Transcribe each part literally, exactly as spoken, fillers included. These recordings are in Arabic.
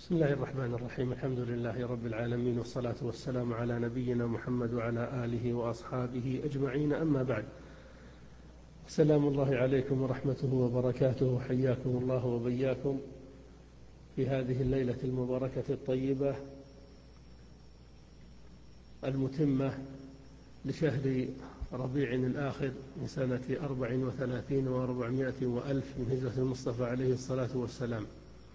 بسم الله الرحمن الرحيم. الحمد لله رب العالمين، والصلاة والسلام على نبينا محمد وعلى آله وأصحابه أجمعين، أما بعد. سلام الله عليكم ورحمته وبركاته، حياكم الله وبياكم في هذه الليلة المباركة الطيبة المتمة لشهر ربيع الآخر من سنة أربع وثلاثين وأربعمائة وألف من هجرة المصطفى عليه الصلاة والسلام.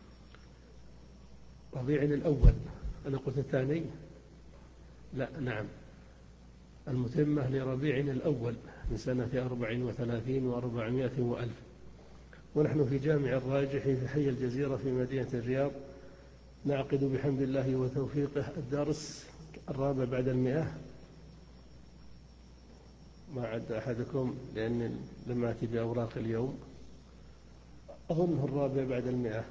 ربيع الأول، أنا قلت الثاني؟ لا، نعم، المتمة لربيع الأول من سنة أربع وثلاثين وأربعمائة وألف، ونحن في جامع الراجح في حي الجزيرة في مدينة الرياض، نعقد بحمد الله وتوفيقه الدرس الرابع بعد المئة. ما عد أحدكم لأن لم أتي بأوراق اليوم، أظنه الرابع بعد المئة،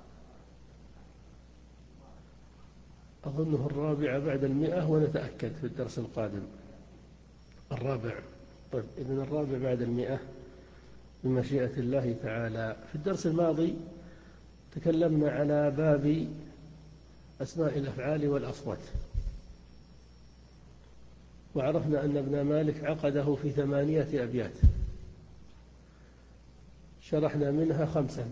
أظنه الرابع بعد المئة، ونتأكد في الدرس القادم. الرابع، طيب إذن الرابع بعد المئة بمشيئة الله تعالى. في الدرس الماضي تكلمنا على باب أسماء الأفعال والأصوات، وعرفنا أن ابن مالك عقده في ثمانية أبيات، شرحنا منها خمسا،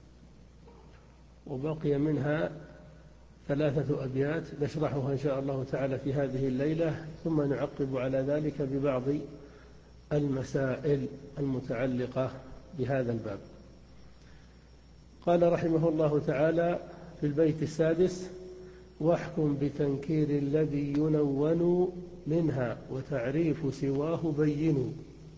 وبقي منها ثلاثة أبيات نشرحها إن شاء الله تعالى في هذه الليلة، ثم نعقب على ذلك ببعض المسائل المتعلقة بهذا الباب. قال رحمه الله تعالى في البيت السادس: واحكم بتنكير الذي ينون منها وتعريف سواه بين.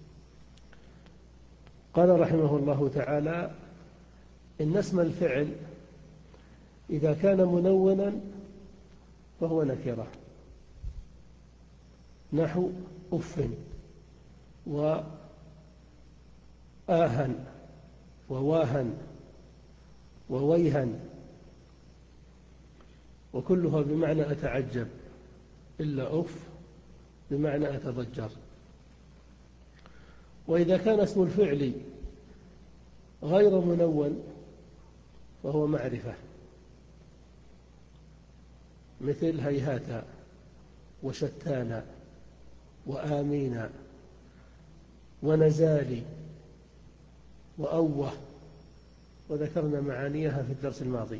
قال رحمه الله تعالى: إن اسم الفعل إذا كان منونا فهو نكرة، نحو أف وآهن وواهن وويهن، وكلها بمعنى أتعجب، إلا أف بمعنى أتضجر. وإذا كان اسم الفعل غير منون فهو معرفة، مثل هيهات وشتان وآمين ونزالي وأوه، وذكرنا معانيها في الدرس الماضي.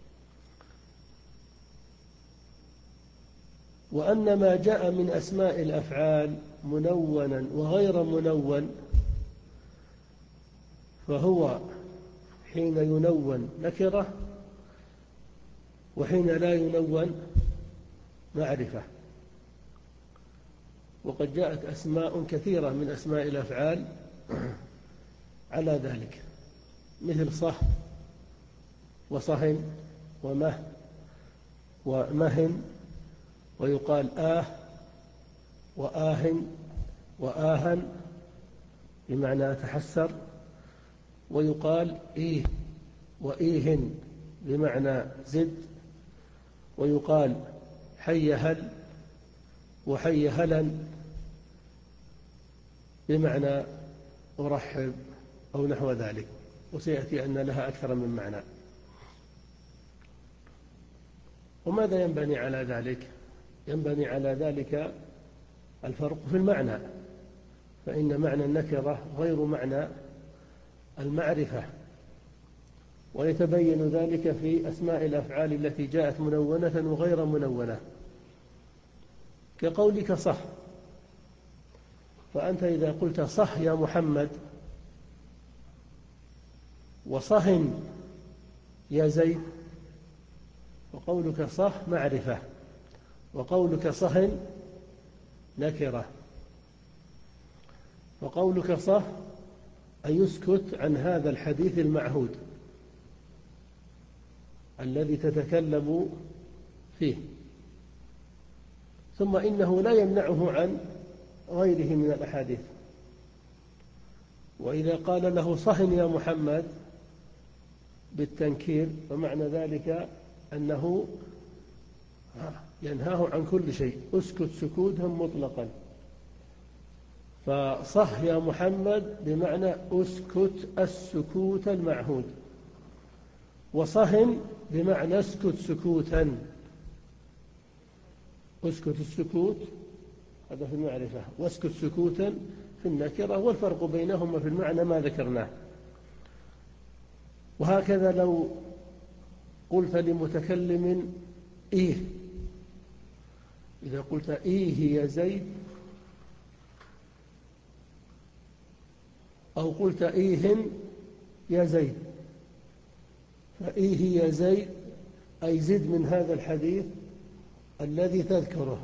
وأن ما جاء من أسماء الأفعال منونا وغير منون فهو حين ينون نكرة، وحين لا ينون معرفة. وقد جاءت أسماء كثيرة من أسماء الأفعال على ذلك، مثل صح وصهن ومه ومهن، ويقال آه وآهن وآهن بمعنى أتحسر، ويقال إيه وإيهن بمعنى زد، ويقال حي هل وحي هلا بمعنى أرحب أو نحو ذلك، وسيأتي أن لها أكثر من معنى. وماذا ينبني على ذلك؟ ينبني على ذلك الفرق في المعنى، فإن معنى النكرة غير معنى المعرفة، ويتبين ذلك في أسماء الأفعال التي جاءت منونة وغير منونة، كقولك صح، فأنت إذا قلت صح يا محمد وصهن يا زيد، وقولك صح معرفة، وقولك صهن نكرة. وقولك صح أن يسكت عن هذا الحديث المعهود الذي تتكلم فيه، ثم إنه لا يمنعه عن غيره من الأحاديث. وإذا قال له صهن يا محمد بالتنكير فمعنى ذلك أنه ينهاه عن كل شيء، اسكت سكوتا مطلقا. فصح يا محمد بمعنى اسكت السكوت المعهود، وصهن بمعنى اسكت سكوتا. اسكت السكوت هذا في المعرفة، واسكت سكوتا في النكرة، والفرق بينهما في المعنى ما ذكرناه. وهكذا لو قلت لمتكلم إيه، إذا قلت إيه يا زيد، أو قلت إيه يا زيد، فإيه يا زيد أي زد من هذا الحديث الذي تذكره،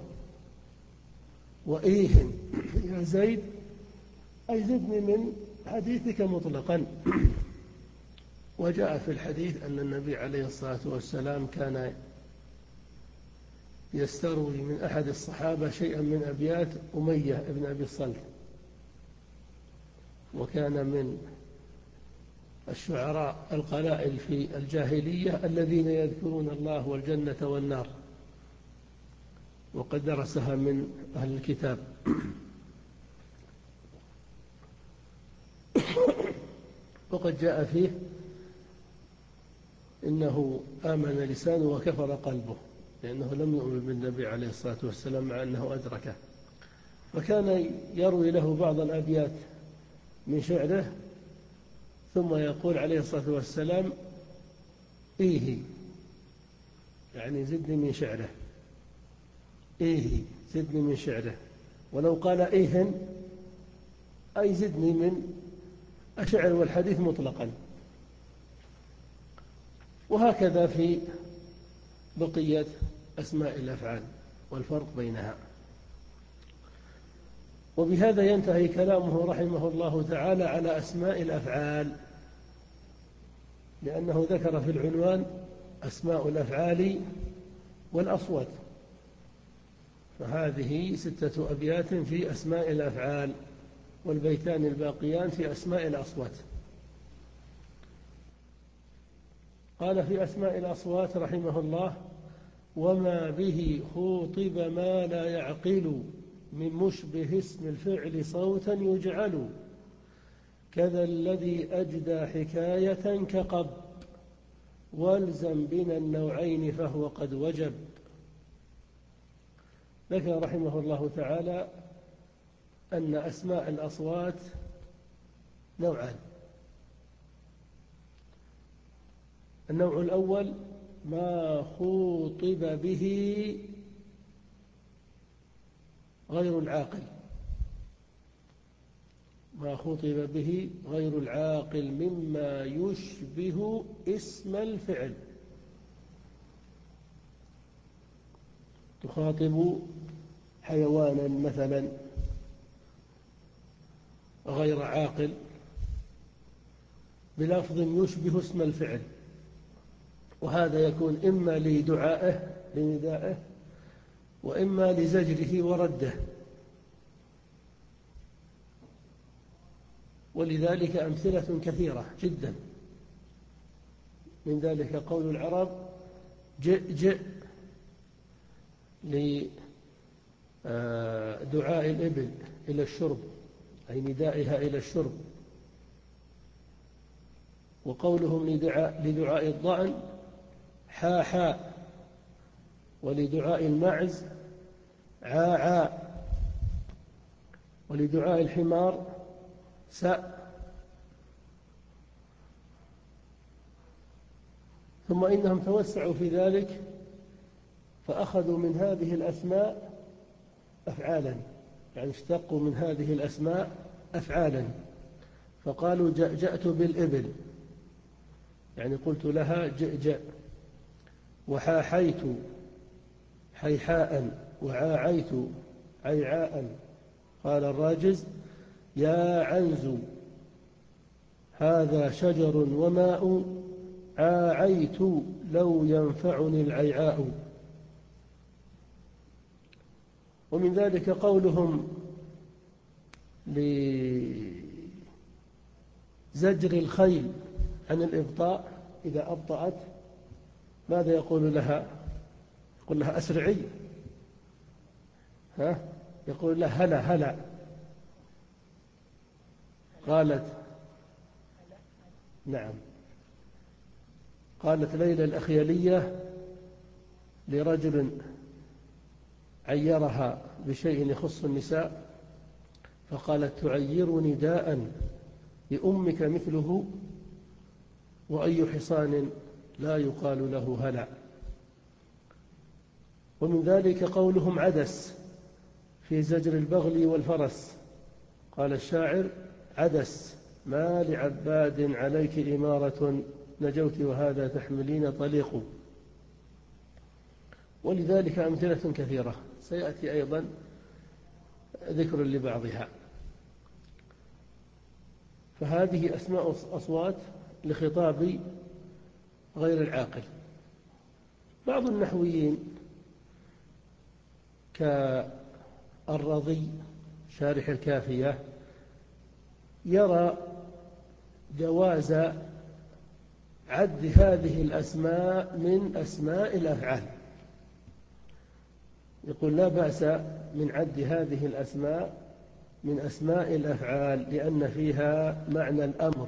وإيه يا زيد أي زدني من حديثك مطلقا. وجاء في الحديث أن النبي عليه الصلاة والسلام كان يستروي من أحد الصحابة شيئا من أبيات أمية ابن أبي الصلت، وكان من الشعراء القلائل في الجاهلية الذين يذكرون الله والجنة والنار، وقد درسها من أهل الكتاب. وقد جاء فيه إنه آمن لسانه وكفر قلبه، لأنه لم يؤمن بالنبي عليه الصلاة والسلام مع أنه أدركه، فكان يروي له بعض الأبيات من شعره ثم يقول عليه الصلاة والسلام إيه، يعني زدني من شعره، إيه زدني من شعره. ولو قال إيه أي زدني من الشعر والحديث مطلقا. وهكذا في بقية أسماء الأفعال والفرق بينها. وبهذا ينتهي كلامه رحمه الله تعالى على أسماء الأفعال، لأنه ذكر في العنوان أسماء الأفعال والأصوات، فهذه ستة أبيات في أسماء الأفعال، والبيتان الباقيان في أسماء الأصوات. قال في أسماء الأصوات رحمه الله: وما به خوطب ما لا يعقل، من مشبه اسم الفعل صوتا يجعل، كذا الذي أجدى حكاية كقب، والزم بنا النوعين فهو قد وجب. ذكر رحمه الله تعالى أن أسماء الأصوات نوعان: النوع الأول ما خوطب به غير العاقل، ما خوطب به غير العاقل مما يشبه اسم الفعل. تخاطب حيوانا مثلا غير عاقل بلفظ يشبه اسم الفعل، وهذا يكون إما لدعائه لندائه، وإما لزجره ورده. ولذلك أمثلة كثيرة جدا، من ذلك قول العرب جئ جئ لدعاء الإبل إلى الشرب، أي ندائها إلى الشرب. وقولهم لدعاء, لدعاء الضأن حا حا، ولدعاء المعز عا عا، ولدعاء الحمار سأ. ثم إنهم توسعوا في ذلك فأخذوا من هذه الأسماء أفعالا، يعني اشتقوا من هذه الأسماء أفعالا، فقالوا جأت بالإبل، يعني قلت لها جئ جئ، وحاحيت حيحاء، وعاعيت عيعاء. قال الراجز يا عنز هذا شجر وماء، عاعيت لو ينفعني العيعاء. ومن ذلك قولهم لزجر الخيل عن الإبطاء، إذا أبطأت ماذا يقول لها؟ يقول لها أسرعي، ها؟ يقول لها هلا هلا. قالت نعم قالت ليلى الأخيلية لرجل عيرها بشيء يخص النساء، فقالت: تعيرني داء لأمك مثله، وأي حصان لا يقال له هلع. ومن ذلك قولهم عدس في زجر البغل والفرس. قال الشاعر: عدس ما لعباد عليك إمارة، نجوت وهذا تحملين طليق. ولذلك أمثلة كثيرة سيأتي أيضا ذكر لبعضها. فهذه أسماء أصوات لخطاب غير العاقل. بعض النحويين كالرضي شارح الكافية يرى جواز عد هذه الأسماء من أسماء الأفعال، يقول: لا بأس من عد هذه الأسماء من أسماء الأفعال، لأن فيها معنى الأمر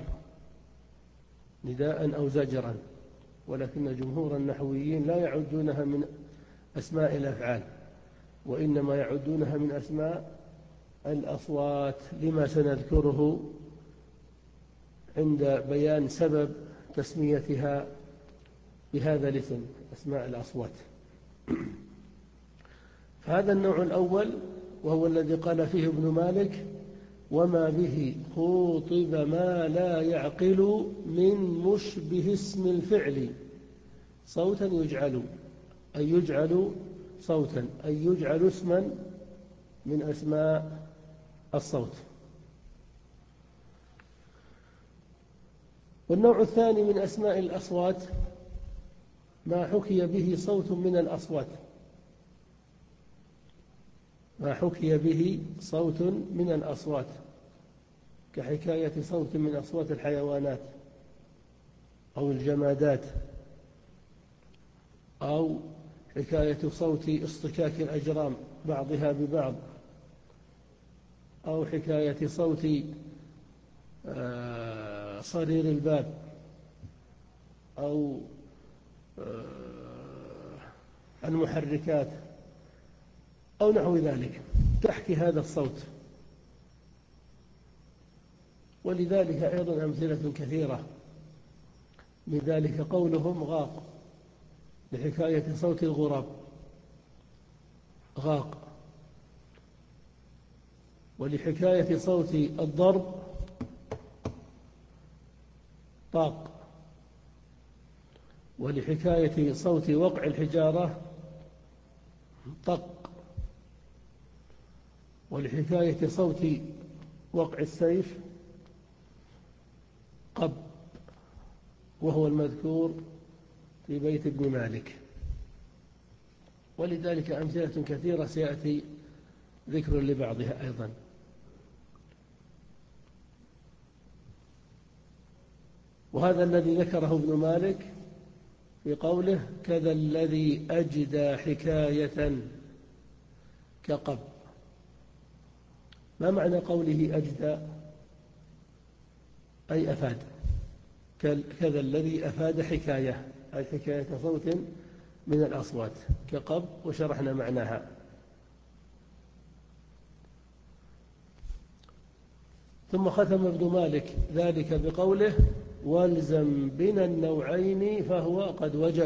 نداء أو زجرا. ولكن جمهور النحويين لا يعدونها من أسماء الأفعال، وإنما يعدونها من أسماء الأصوات، لما سنذكره عند بيان سبب تسميتها بهذا الاسم، أسماء الأصوات. فهذا النوع الأول، وهو الذي قال فيه ابن مالك: وما به خوطب ما لا يعقل من مشبه اسم الفعل صوتا يجعل، أي يجعل صوتا، أي يجعل اسما من أسماء الصوت. والنوع الثاني من أسماء الأصوات ما حكي به صوت من الأصوات، ما حكي به صوت من الأصوات، كحكاية صوت من أصوات الحيوانات أو الجمادات، أو حكاية صوت اصطكاك الأجرام بعضها ببعض، أو حكاية صوت صرير الباب، أو المحركات، أو نحو ذلك، تحكي هذا الصوت. ولذلك أيضا أمثلة كثيرة، من ذلك قولهم غاق لحكاية صوت الغراب، غاق. ولحكاية صوت الضرب طاق. ولحكاية صوت وقع الحجارة طق. ولحكاية صوت وقع السيف قب، وهو المذكور في بيت ابن مالك. ولذلك أمثلة كثيرة سيأتي ذكر لبعضها أيضا. وهذا الذي ذكره ابن مالك في قوله: كذا الذي أجدى حكاية كقب. ما معنى قوله أجدى؟ أي أفاد. كذا الذي أفاد حكاية، أي حكاية صوت من الأصوات كقب، وشرحنا معناها. ثم ختم ابن مالك ذلك بقوله: والزم بنا النوعين فهو قد وجب.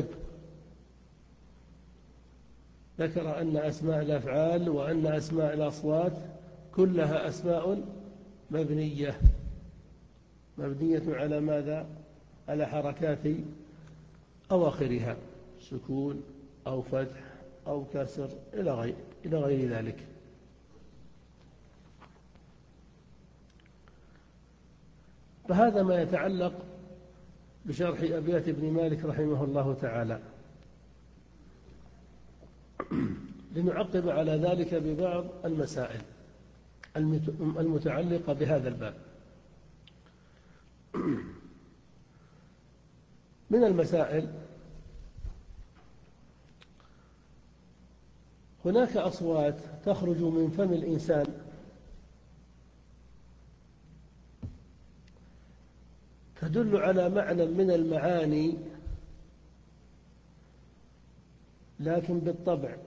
ذكر أن أسماء الأفعال وأن أسماء الأصوات كلها أسماء مبنية. مبنية على ماذا؟ على حركات أواخرها، سكون أو فتح أو كسر إلى غير, إلى غير ذلك. فهذا ما يتعلق بشرح أبيات ابن مالك رحمه الله تعالى. لنعقب على ذلك ببعض المسائل المتعلقة بهذا الباب. من المسائل: هناك أصوات تخرج من فم الإنسان تدل على معنى من المعاني لكن بالطبع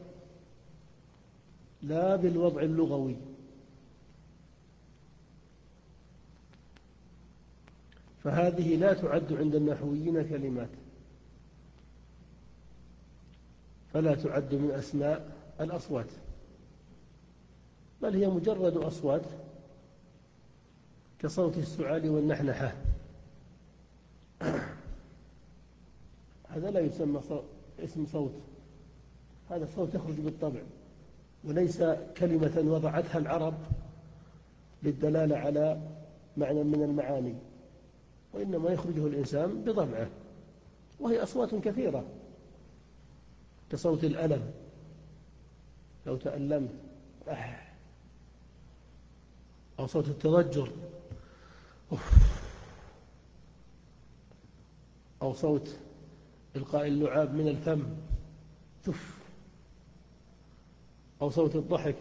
لا بالوضع اللغوي. فهذه لا تعد عند النحويين كلمات، فلا تعد من أسماء الأصوات، بل هي مجرد أصوات كصوت السعال والنحنحة. هذا لا يسمى اسم صوت، هذا صوت يخرج بالطبع، وليس كلمة وضعتها العرب للدلالة على معنى من المعاني، وإنما يخرجه الإنسان بطبعه، وهي أصوات كثيرة كصوت الألم لو تألمت، أو صوت التضجر، أو صوت إلقاء اللعاب من الفم، أو صوت الضحك،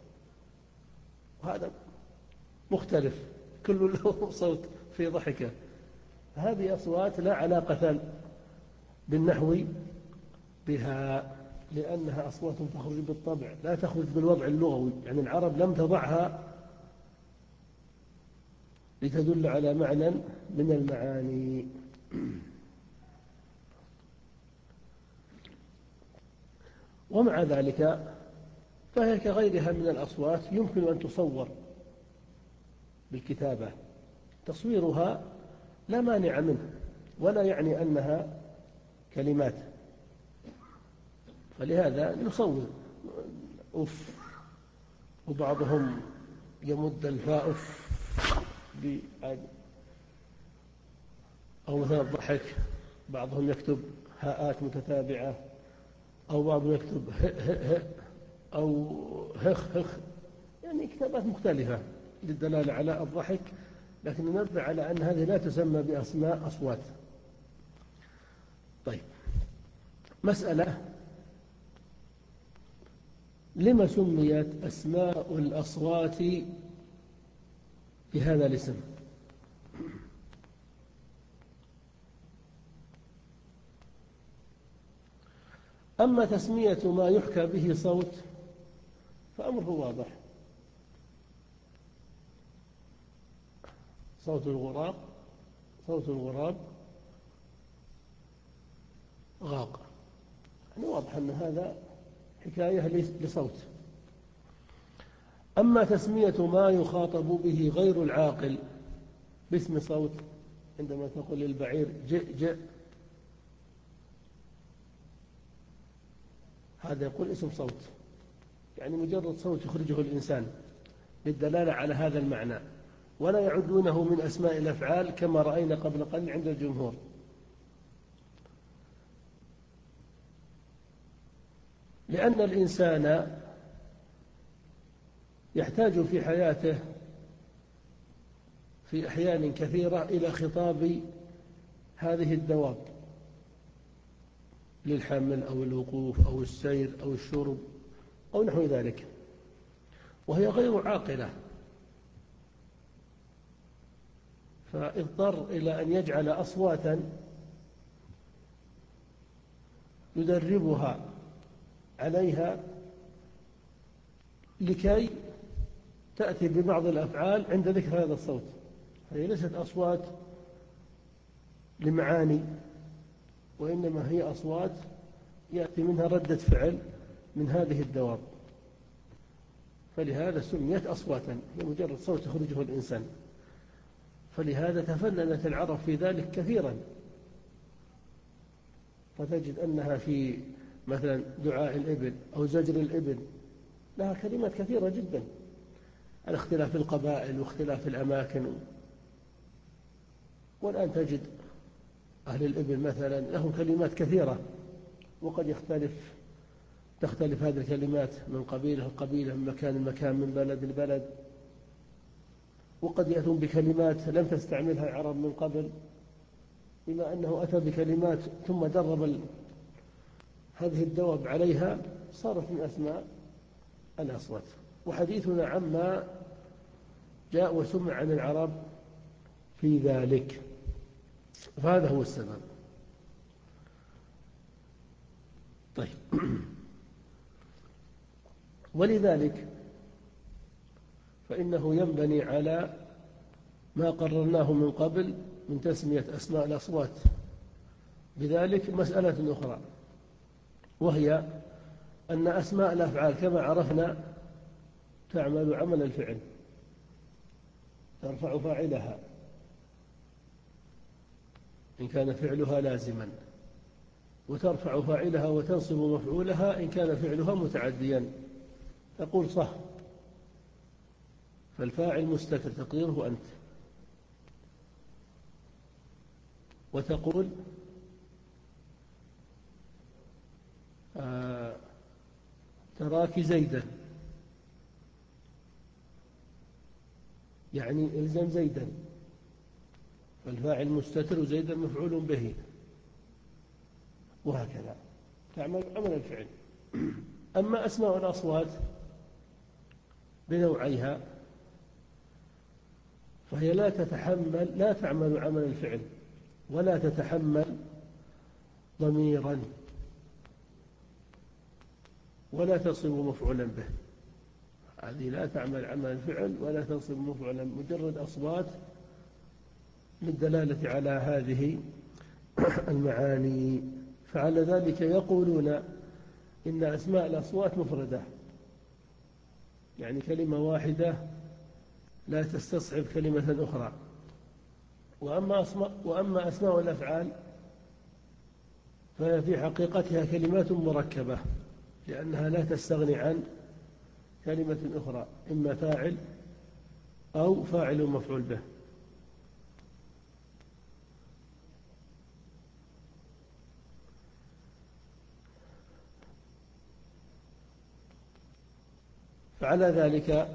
وهذا مختلف، كل له صوت في ضحكه. هذه أصوات لا علاقة بالنحو بها، لأنها أصوات تخرج بالطبع لا تخرج بالوضع اللغوي، يعني العرب لم تضعها لتدل على معنى من المعاني. ومع ذلك فهي كغيرها من الأصوات يمكن أن تصور بالكتابة، تصويرها لا مانع منه، ولا يعني أنها كلمات. فلهذا يصور أف، وبعضهم يمد الفاء أف، أو مثلا الضحك بعضهم يكتب هاءات متتابعة، أو بعضهم يكتب ه ه ه أو هخ هخ، يعني كتابات مختلفة للدلالة على الضحك، لكن ننبه على أن هذه لا تسمى بأسماء أصوات. طيب، مسألة: لما سميت أسماء الأصوات بهذا الاسم؟ أما تسمية ما يحكى به صوت فأمره واضح. صوت الغراب صوت الغراب غاق، يعني واضح أن هذا حكاية لصوت. أما تسمية ما يخاطب به غير العاقل باسم صوت، عندما تقول للبعير جئ جئ، هذا يقول اسم صوت، يعني مجرد صوت يخرجه الإنسان للدلالة على هذا المعنى، ولا يعدونه من أسماء الأفعال كما رأينا قبل قليل عند الجمهور. لأن الإنسان يحتاج في حياته في أحيان كثيرة إلى خطاب هذه الدواب للحمل أو الوقوف أو السير أو الشرب أو نحو ذلك، وهي غير عاقلة، فاضطر إلى أن يجعل أصواتا يدربها عليها لكي تأتي ببعض الأفعال عند ذكر هذا الصوت. هي ليست أصوات لمعاني، وإنما هي أصوات يأتي منها ردة فعل من هذه الدواب، فلهذا سميت أصواتا، هي مجرد صوت يخرجه الإنسان. فلهذا تفننت العرب في ذلك كثيرا، فتجد أنها في مثلا دعاء الإبل أو زجر الإبل لها كلمات كثيرة جدا، على اختلاف القبائل واختلاف الأماكن. والآن تجد أهل الإبل مثلا لهم كلمات كثيرة، وقد يختلف تختلف هذه الكلمات من قبيلة لقبيلة، من مكان لمكان، من بلد لبلد، وقد يأتون بكلمات لم تستعملها العرب من قبل، بما أنه أتى بكلمات ثم درب هذه الدواب عليها صارت من أسماء الأصوات. وحديثنا عما جاء وسمع عن العرب في ذلك، فهذا هو السبب. طيب. ولذلك فإنه ينبني على ما قررناه من قبل من تسمية أسماء الأصوات بذلك مسألة أخرى، وهي أن أسماء الأفعال كما عرفنا تعمل عمل الفعل، ترفع فاعلها إن كان فعلها لازما، وترفع فاعلها وتنصب مفعولها إن كان فعلها متعديا. تقول صح، فالفاعل مستتر تقديره أنت، وتقول آه تراك زيدا، يعني إلزم زيدا، فالفاعل مستتر وزيدا مفعول به، وهكذا تعمل عمل الفعل. أما أسماء الأصوات بنوعيها فهي لا تتحمل لا تعمل عمل الفعل ولا تتحمل ضميرا ولا تصب مفعولا به. هذه لا تعمل عمل الفعل ولا تصب مفعولا، مجرد أصوات للدلالة على هذه المعاني. فعلى ذلك يقولون إن أسماء الأصوات مفردة، يعني كلمة واحدة لا تستصعب كلمة أخرى. وأما أسماء, وأما أسماء الأفعال فهي في حقيقتها كلمات مركبة، لأنها لا تستغني عن كلمة أخرى، إما فاعل أو فاعل مفعول به. فعلى ذلك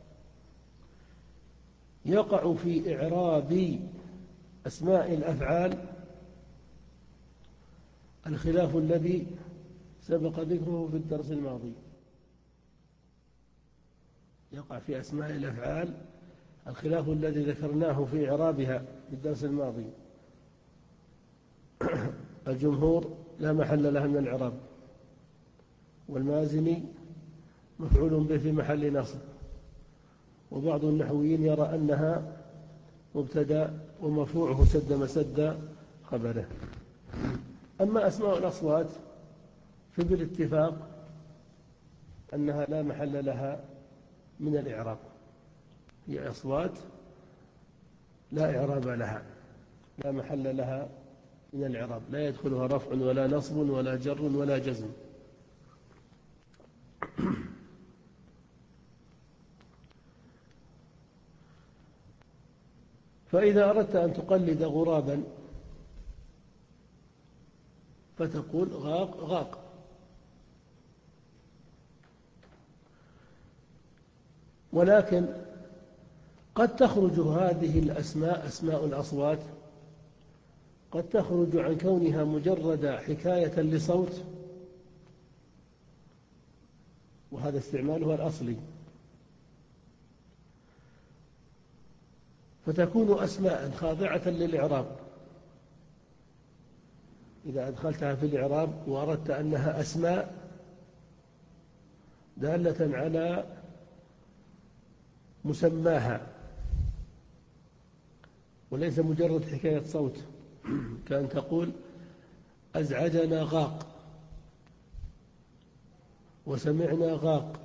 يقع في إعراب أسماء الأفعال الخلاف الذي سبق ذكره في الدرس الماضي. يقع في أسماء الأفعال الخلاف الذي ذكرناه في إعرابها في الدرس الماضي. الجمهور لا محل لها من الإعراب، والمازني مفعول به في محل نصب، وبعض النحويين يرى أنها مبتدأ ومرفوعه سد مسد خبره. أما أسماء الأصوات فبالاتفاق أنها لا محل لها من الإعراب، هي أصوات لا إعراب لها، لا محل لها من الإعراب، لا يدخلها رفع ولا نصب ولا جر ولا جزم. فإذا أردت أن تقلد غرابا فتقول غاق غاق. ولكن قد تخرج هذه الأسماء أسماء الأصوات قد تخرج عن كونها مجرد حكاية لصوت، وهذا استعمالها الأصلي، فتكون أسماء خاضعة للإعراب. إذا أدخلتها في الإعراب وأردت أنها أسماء دالة على مسماها وليس مجرد حكاية صوت، كأن تقول أزعجنا غاق وسمعنا غاق،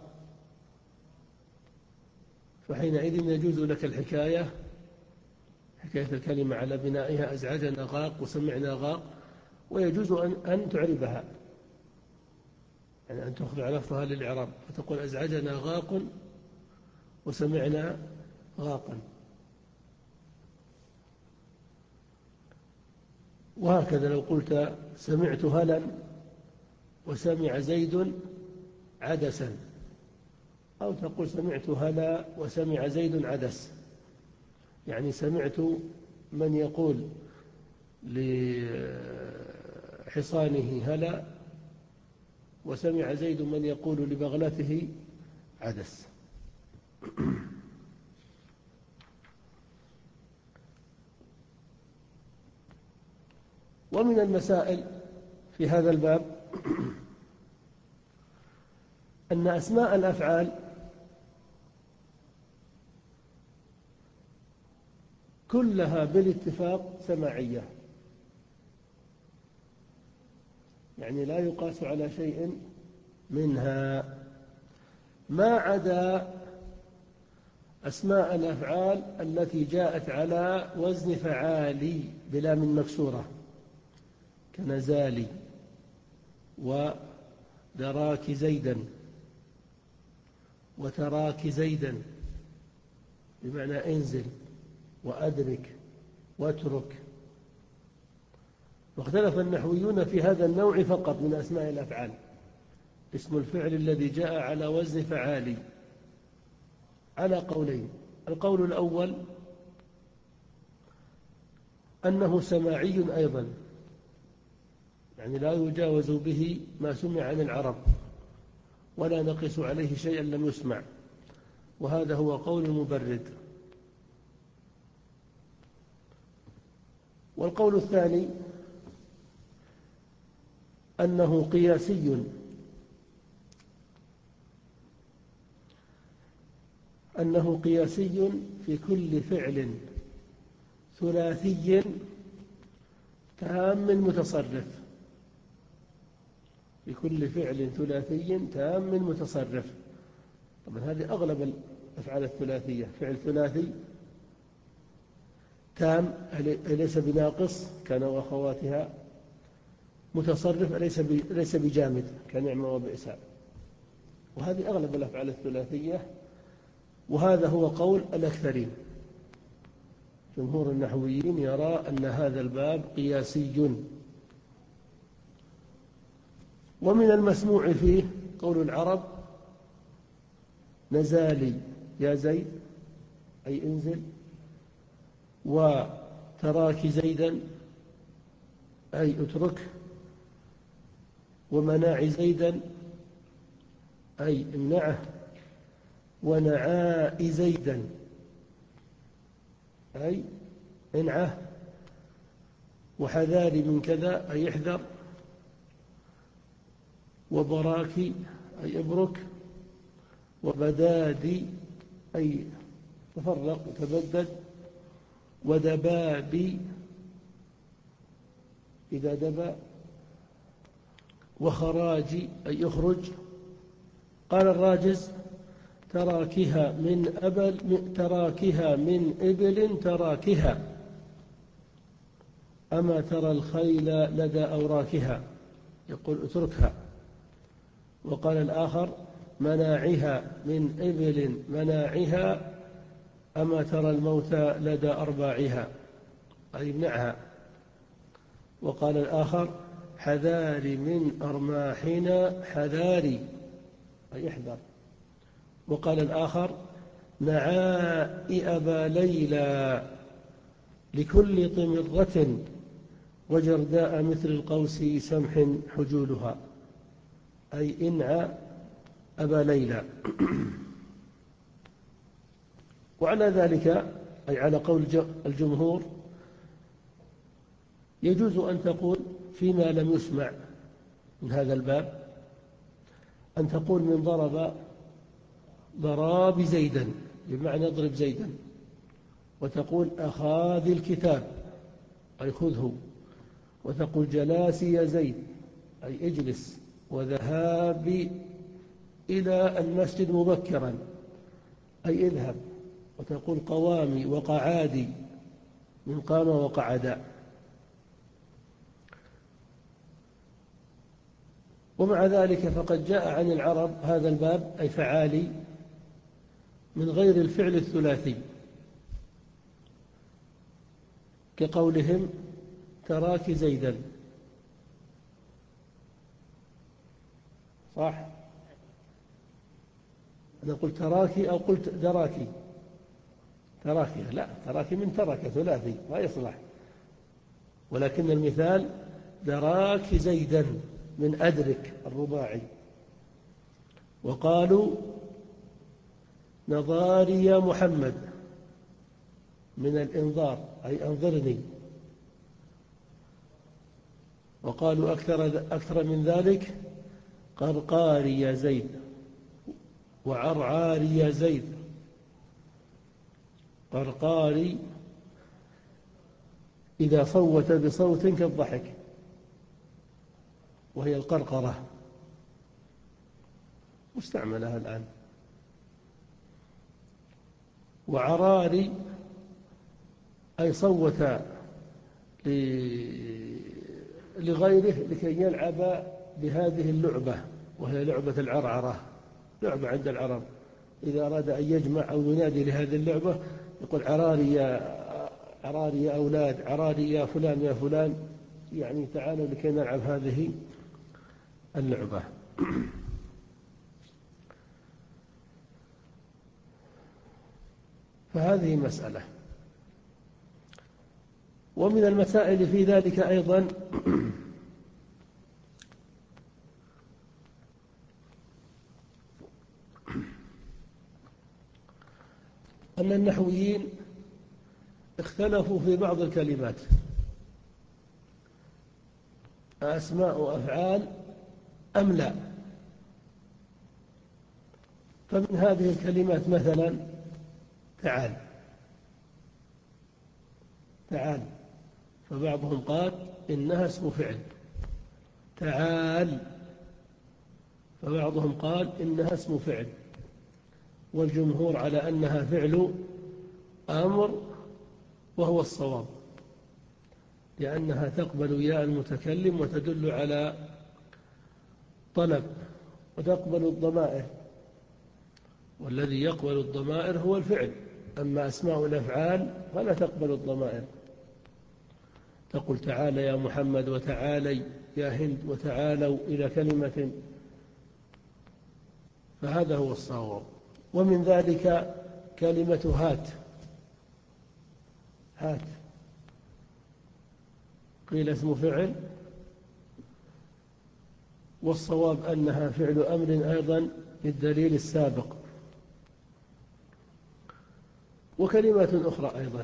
فحينئذ يجوز لك الحكاية حكاية الكلمة على بنائها أزعجنا غاق وسمعنا غاق، ويجوز أن, أن تعربها، يعني أن تخضع لفظها للإعراب فتقول أزعجنا غاق وسمعنا غاقا. وهكذا لو قلت سمعت هلا وسمع زيد عدسا، أو تقول سمعت هلا وسمع زيد عدس، يعني سمعت من يقول لحصانه هلا وسمع زيد من يقول لبغلته عدس. ومن المسائل في هذا الباب أن أسماء الأفعال كلها بالاتفاق سماعية، يعني لا يقاس على شيء منها ما عدا أسماء الأفعال التي جاءت على وزن فعالي بلام مكسورة كنزالي ودراك زيدا وتراك زيدا بمعنى انزل وأدرك واترك. واختلف النحويون في هذا النوع فقط من أسماء الأفعال، اسم الفعل الذي جاء على وزن فعالي، على قولين. القول الأول أنه سماعي أيضا، يعني لا يجاوز به ما سمع عن العرب ولا نقص عليه شيئا لم يسمع، وهذا هو قول المبرد. والقول الثاني أنه قياسي، أنه قياسي في كل فعل ثلاثي تام متصرف، في كل فعل ثلاثي تام متصرف. طبعا هذه أغلب الأفعال الثلاثية، فعل ثلاثي تام أليس بناقص كان وأخواتها، متصرف أليس ليس بجامد كنعم وبئس، وهذه أغلب الأفعال الثلاثية، وهذا هو قول الأكثرين. جمهور النحويين يرى أن هذا الباب قياسي. ومن المسموع فيه قول العرب نزالي يا زيد أي انزل، وتراك زيدا أي اترك، ومناع زيدا أي امنعه، ونعاء زيدا أي انعه، وحذار من كذا أي احذر، وبراك أي ابرك، وبدادي أي تفرق وتبدد، ودبابي إذا دبا، وخراجي أي اخرج. قال الراجز تراكها من أبل تراكها من إبل تراكها، أما ترى الخيل لدى أوراكها، يقول اتركها. وقال الآخر مناعها من إبل مناعها، أما ترى الموت لدى أرباعها أي امنعها. وقال الآخر حذاري من أرماحنا حذاري أي احذر. وقال الآخر نعاء أبا ليلى لكل طمرة، وجرداء مثل القوس سمح حجولها أي انعى أبا ليلى. وعلى ذلك أي على قول الجمهور يجوز أن تقول فيما لم يسمع من هذا الباب، أن تقول من ضرب ضراب زيدا بمعنى اضرب زيدا، وتقول أخاذ الكتاب أي خذه، وتقول جلاسي يا زيد أي اجلس، وذهابي إلى المسجد مبكرا أي اذهب، وتقول قوامي وقعادي من قام وقعدا. ومع ذلك فقد جاء عن العرب هذا الباب أي فعالي من غير الفعل الثلاثي، كقولهم تراك زيدا، صح؟ أنا قلت تراكي أو قلت دراكي؟ تراكي لا، تراكي من ترك ثلاثي لا يصلح، ولكن المثال دراك زيدا من أدرك الرباعي. وقالوا نظاري يا محمد من الإنظار أي أنظرني. وقالوا أكثر, أكثر من ذلك قرقاري يا زيد وعرعاري زيد. قرقاري إذا صوت بصوت كالضحك، وهي القرقرة مستعملها الآن. وعراري أي صوت لغيره لكي يلعب بهذه اللعبة، وهي لعبة العرعرة، لعبة عند العرب. إذا أراد أن يجمع أو ينادي لهذه اللعبة يقول عراري يا عراري يا أولاد، عراري يا فلان يا فلان، يعني تعالوا لكي نلعب هذه اللعبة. فهذه مسألة. ومن المسائل في ذلك أيضا أن النحويين اختلفوا في بعض الكلمات، أسماء أفعال أم لا. فمن هذه الكلمات مثلا تعال، تعال، فبعضهم قال إنها اسم فعل تعال، فبعضهم قال إنها اسم فعل، والجمهور على أنها فعل أمر، وهو الصواب، لأنها تقبل ياء المتكلم وتدل على طلب، وتقبل الضمائر، والذي يقبل الضمائر هو الفعل. أما أسماء الأفعال فلا تقبل الضمائر. تقول تعال يا محمد، وتعالي يا هند، وتعالوا إلى كلمة، فهذا هو الصواب. ومن ذلك كلمة هات، هات قيل اسم فعل، والصواب أنها فعل أمر أيضا للدليل السابق. وكلمات أخرى أيضا.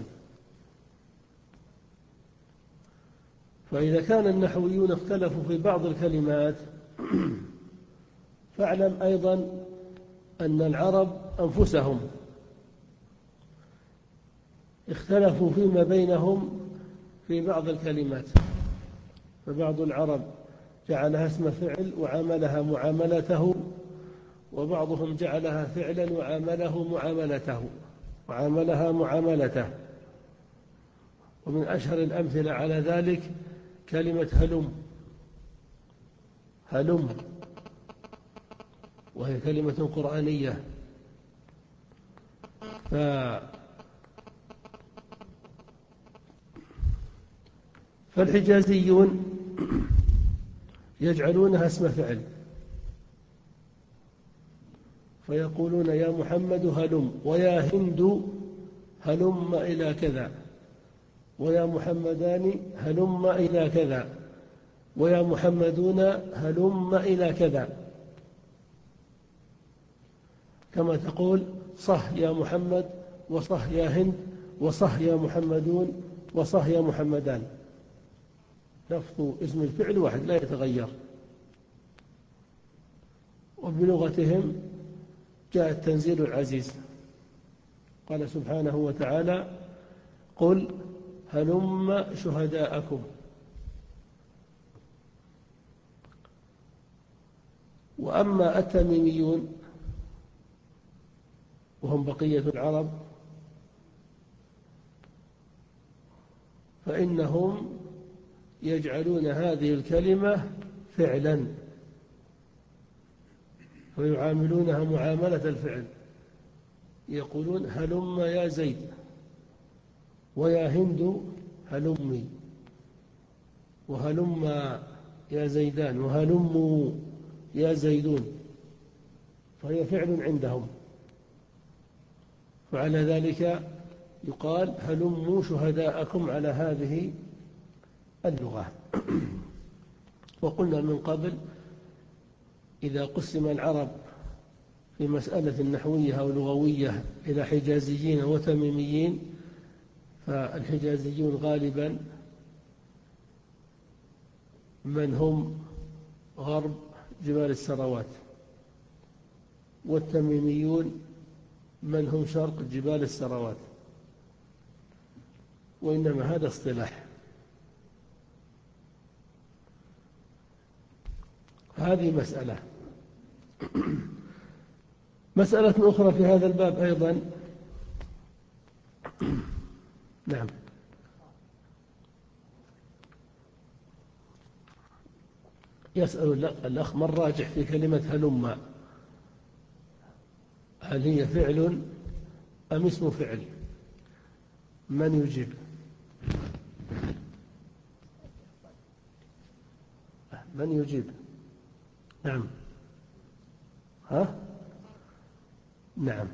فإذا كان النحويون اختلفوا في بعض الكلمات فاعلم أيضا أن العرب أنفسهم اختلفوا فيما بينهم في بعض الكلمات. فبعض العرب جعلها اسم فعل وعاملها معاملته، وبعضهم جعلها فعلا وعامله معاملته وعاملها معاملته. ومن أشهر الأمثلة على ذلك كلمة هلم، هلم، وهي كلمة قرآنية. ف فالحجازيون يجعلونها اسم فعل، فيقولون يا محمد هلم، ويا هند هلم إلى كذا، ويا محمدان هلم إلى كذا، ويا محمدون هلم إلى كذا. كما تقول صح يا محمد، وصح يا هند، وصح يا محمدون، وصح يا محمدان. لفظ اسم الفعل واحد لا يتغير. وبلغتهم جاء التنزيل العزيز، قال سبحانه وتعالى قل هلم شهداءكم. وأما التميميون وهم بقية العرب فإنهم يجعلون هذه الكلمة فعلا، ويعاملونها معاملة الفعل. يقولون هلم يا زيد، ويا هند هلمي، وهلم يا زيدان، وهلموا يا زيدون، فهي فعل عندهم. وعلى ذلك يقال هلموا شهداءكم على هذه اللغة. وقلنا من قبل إذا قسم العرب في مسألة نحوية أو لغوية إلى حجازيين وتميميين، فالحجازيون غالبا من هم غرب جبال السروات، والتميميون من هم شرق جبال السروات، وإنما هذا اصطلاح. هذه مسألة. مسألة أخرى في هذا الباب أيضا. نعم. يسأل الأخ ما الراجح في كلمة هلم؟ هل هي فعل أم اسم فعل؟ من يجيب؟ من يجيب؟ نعم. ها؟ نعم.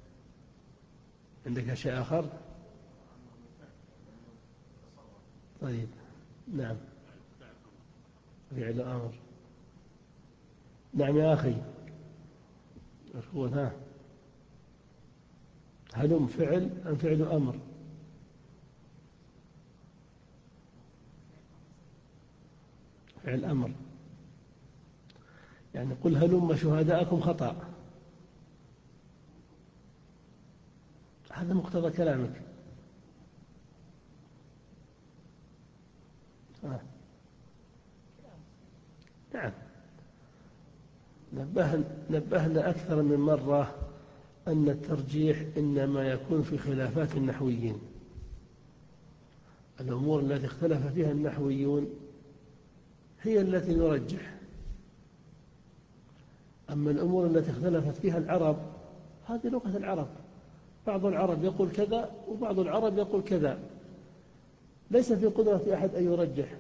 عندك شيء آخر؟ طيب. نعم. فعل أمر. نعم يا أخي. ها، هلم فعل أم فعل أمر؟ فعل أمر. يعني قل هلم شهداءكم خطأ. هذا مقتضى كلامك. آه. نعم. نبهنا, نبهنا أكثر من مرة أن الترجيح إنما يكون في خلافات النحويين. الأمور التي اختلف فيها النحويون هي التي نرجح، أما الأمور التي اختلفت فيها العرب هذه لغة العرب، بعض العرب يقول كذا وبعض العرب يقول كذا، ليس في قدرة أحد أن يرجح،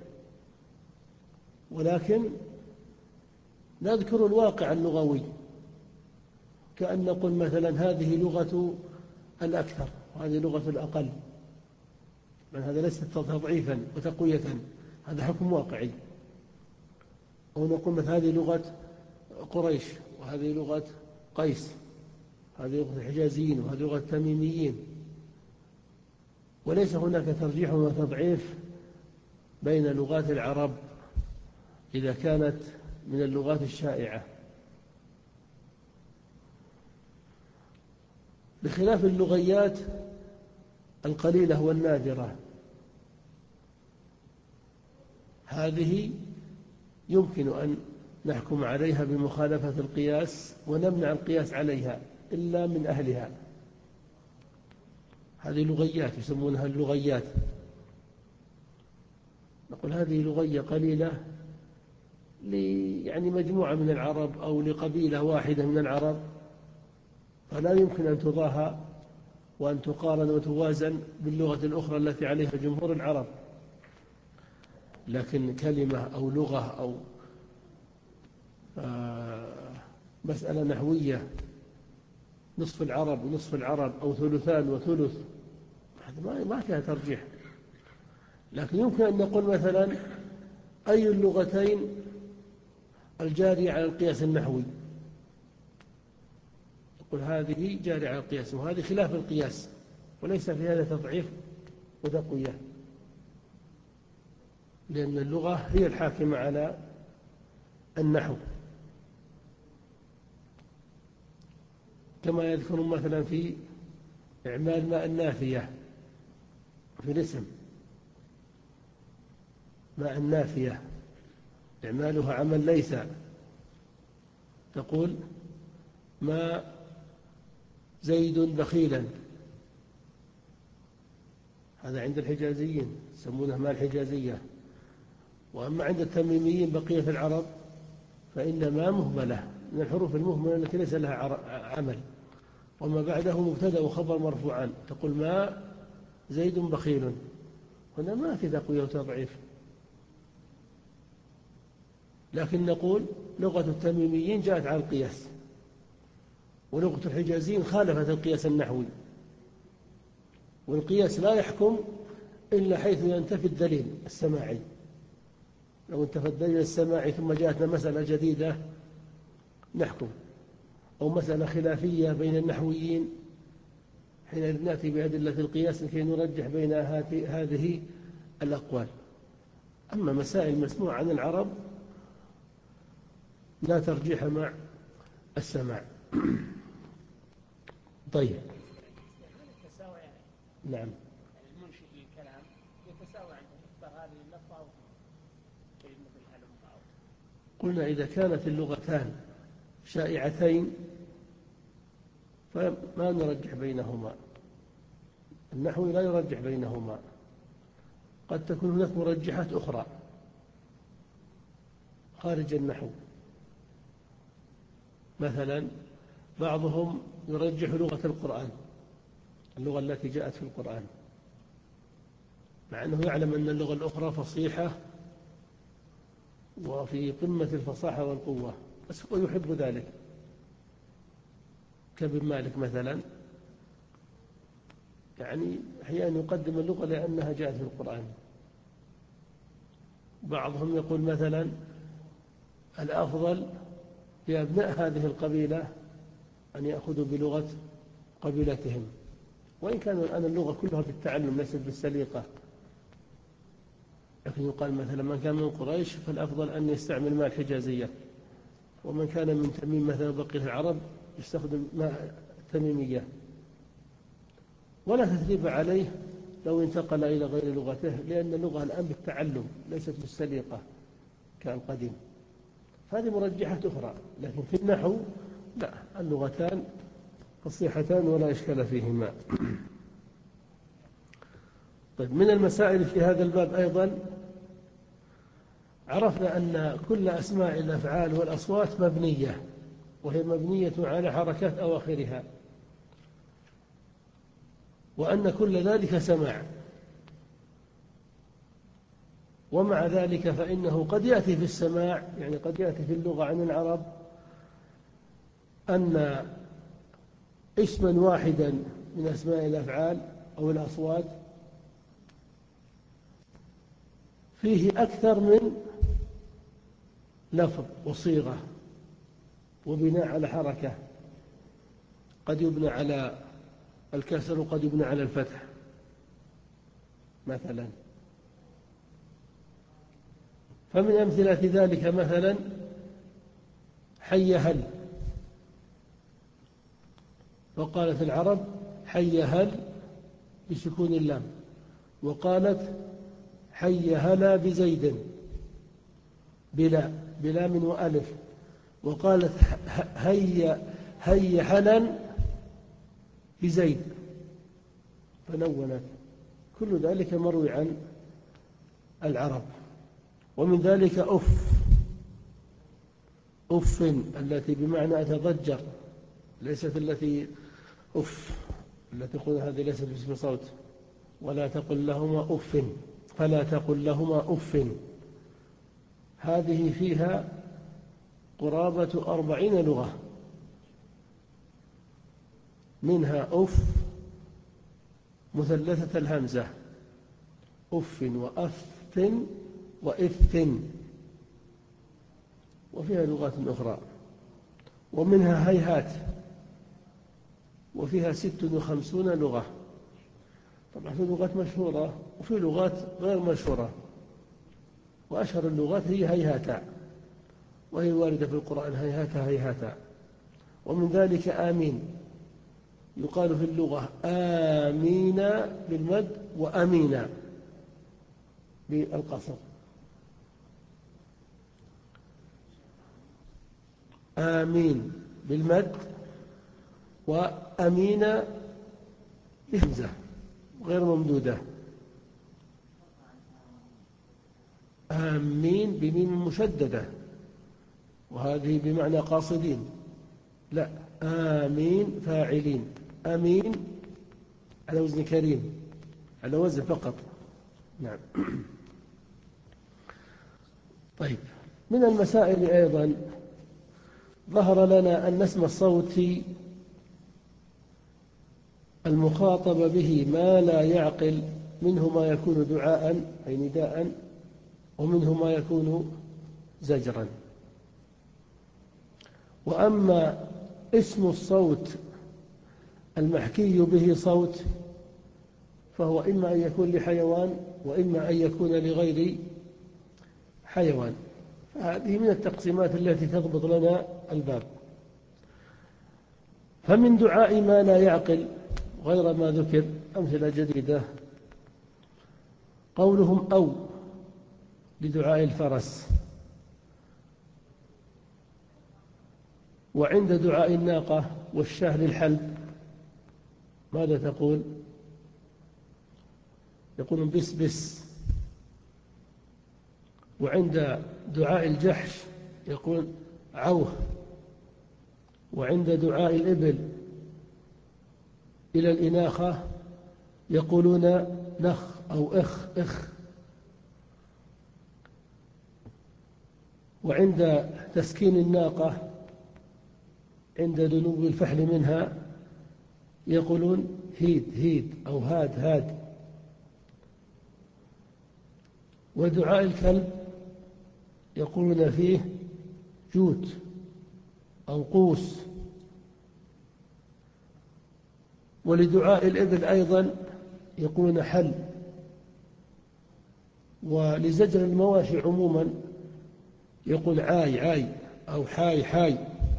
ولكن نذكر الواقع اللغوي، كأن نقول مثلا هذه لغة الأكثر وهذه لغة الأقل، من هذا ليس تضعيفا وتقوية، هذا حكم واقعي. أو نقول مثلا هذه لغة قريش وهذه لغة قيس، هذه لغة الحجازيين وهذه لغة التميميين، وليس هناك ترجيح وتضعيف بين لغات العرب إذا كانت من اللغات الشائعة، بخلاف اللغيات القليلة والنادرة، هذه يمكن أن نحكم عليها بمخالفة القياس ونمنع القياس عليها إلا من أهلها. هذه لغيات يسمونها اللغيات، نقول هذه لغية قليلة يعني مجموعة من العرب أو لقبيلة واحدة من العرب، فلا يمكن أن تضاهى وأن تقارن وتوازن باللغة الأخرى التي عليها جمهور العرب. لكن كلمة أو لغة أو مسألة نحوية نصف العرب ونصف العرب أو ثلثان وثلث، هذا ما فيها ترجيح. لكن يمكن أن نقول مثلا أي اللغتين الجارية على القياس النحوي، نقول هذه جارية على القياس وهذه خلاف القياس، وليس في هذا تضعيف وتقوية، لأن اللغة هي الحاكمة على النحو. كما يذكر مثلا في إعمال ماء النافية في الاسم، ماء النافية إعمالها عمل ليس، تقول ما زيد بخيلا، هذا عند الحجازيين يسمونه ماء الحجازية. وأما عند التميميين بقية العرب فإن ما مهملة من الحروف المهملة التي ليس لها عمل، وما بعده مبتدأ وخبر مرفوعان، تقول ما زيد بخيل، هنا ما في تقوية وتضعيف. لكن نقول لغة التميميين جاءت على القياس، ولغة الحجازيين خالفت القياس النحوي، والقياس لا يحكم إلا حيث ينتفي الدليل السماعي. لو انتفى الدليل السماعي ثم جاءتنا مسألة جديدة نحكم، أو مسألة خلافية بين النحويين، حين نأتي بأدلة القياس لكي نرجح بين هذه الأقوال. أما مسائل مسموعة عن العرب لا ترجيح مع السماع. طيب. نعم. المنشئ للكلام يتساوى عنده يختار هذه اللفظة أو شيء مثل هذا. قلنا إذا كانت اللغتان شائعتين فما نرجح بينهما. النحو لا يرجح بينهما، قد تكون هناك مرجحات أخرى خارج النحو. مثلا بعضهم يرجح لغة القرآن، اللغة التي جاءت في القرآن، مع أنه يعلم أن اللغة الأخرى فصيحة وفي قمة الفصاحة والقوة، بس هو يحب ذلك، كابن مالك مثلا، يعني أحيانا يقدم اللغة لأنها جاءت في القرآن. بعضهم يقول مثلا الأفضل لأبناء هذه القبيلة أن يأخذوا بلغة قبيلتهم، وإن كانوا الآن اللغة كلها بالتعلم ليست بالسليقة، لكن يقال مثلا من كان من قريش فالأفضل أن يستعمل ماء الحجازية، ومن كان من تميم مثلا بقية العرب يستخدم ماء التميمية، ولا تثريب عليه لو انتقل إلى غير لغته، لأن اللغة الآن بالتعلم ليست بالسليقة كالقديم. هذه مرجحات أخرى، لكن في النحو لا، اللغتان فصيحتان ولا إشكال فيهما. طيب، من المسائل في هذا الباب أيضا عرفنا أن كل أسماء الأفعال والأصوات مبنية، وهي مبنية على حركات أواخرها، وأن كل ذلك سماع. ومع ذلك فإنه قد يأتي في السماع، يعني قد يأتي في اللغة عن العرب أن اسما واحدا من أسماء الأفعال أو الأصوات فيه أكثر من لفظ وصيغة وبناء على حركة، قد يبنى على الكسر وقد يبنى على الفتح مثلا. فمن أمثلة ذلك مثلا حي هل، وقالت العرب حي هل بسكون اللام، وقالت حي هلا بزيد بلا بلام وألف، وقالت هيا هيا هلا بزيد، فنونت. كل ذلك مروي عن العرب. ومن ذلك أف، أف التي بمعنى أتضجر، ليست التي أف التي تقول هذه ليست باسم صوت. ولا تقل لهما أف، فلا تقل لهما أف، هذه فيها قرابة أربعين لغة، منها أف مثلثة الهمزة، أف وأفت وإفت، وفيها لغات أخرى. ومنها هيهات، وفيها ست وخمسون لغة. طبعا في لغات مشهورة وفي لغات غير مشهورة، وأشهر اللغات هي هيهاتا، وهي واردة في القرآن هيهاتا هيهاتا. ومن ذلك آمين، يقال في اللغة آمين بالمد وأمين بالقصر. آمين بالمد وأمين بهمزة غير ممدودة. آمين بميم مشددة، وهذه بمعنى قاصدين. لا، آمين فاعلين، أمين على وزن كريم، على وزن فقط. نعم. طيب، من المسائل أيضا ظهر لنا أن اسم الصوت المخاطب به ما لا يعقل، منه ما يكون دعاء أي نداء، ومنه ما يكون زجرا. وأما اسم الصوت المحكي به صوت فهو إما أن يكون لحيوان وإما أن يكون لغير حيوان. هذه من التقسيمات التي تضبط لنا الباب. فمن دعاء ما لا يعقل غير ما ذكر أمثلة جديدة قولهم أو لدعاء الفرس، وعند دعاء الناقة والشاه للحلب ماذا تقول؟ يقولون بس بس. وعند دعاء الجحش يقول عوه. وعند دعاء الإبل إلى الإناخة يقولون نخ أو إخ إخ. وعند تسكين الناقة عند دنو الفحل منها يقولون هيد هيد أو هاد هاد. ودعاء الكلب يقولون فيه جوت أو قوس. ولدعاء الإبل أيضا يقولون حل. ولزجر المواشي عموما يقول عاي عاي أو حاي حاي.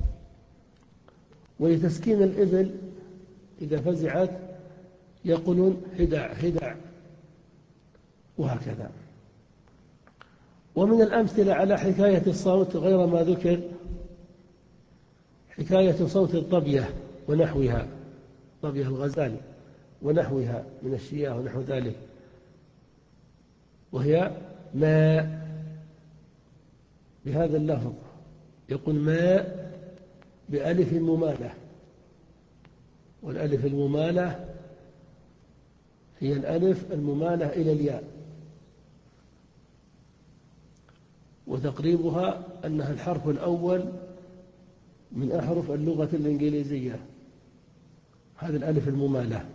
ولتسكين الإبل إذا فزعت يقولون هدع هدع، وهكذا. ومن الأمثلة على حكاية الصوت غير ما ذكر حكاية صوت الطبية ونحوها، طبية الغزال ونحوها من الشياه ونحو ذلك، وهي ماء بهذا اللفظ. يقول ماء بألف ممالة، والألف الممالة هي الألف الممالة إلى الياء، وتقريبها أنها الحرف الأول من أحرف اللغة الإنجليزية، هذا الألف الممالة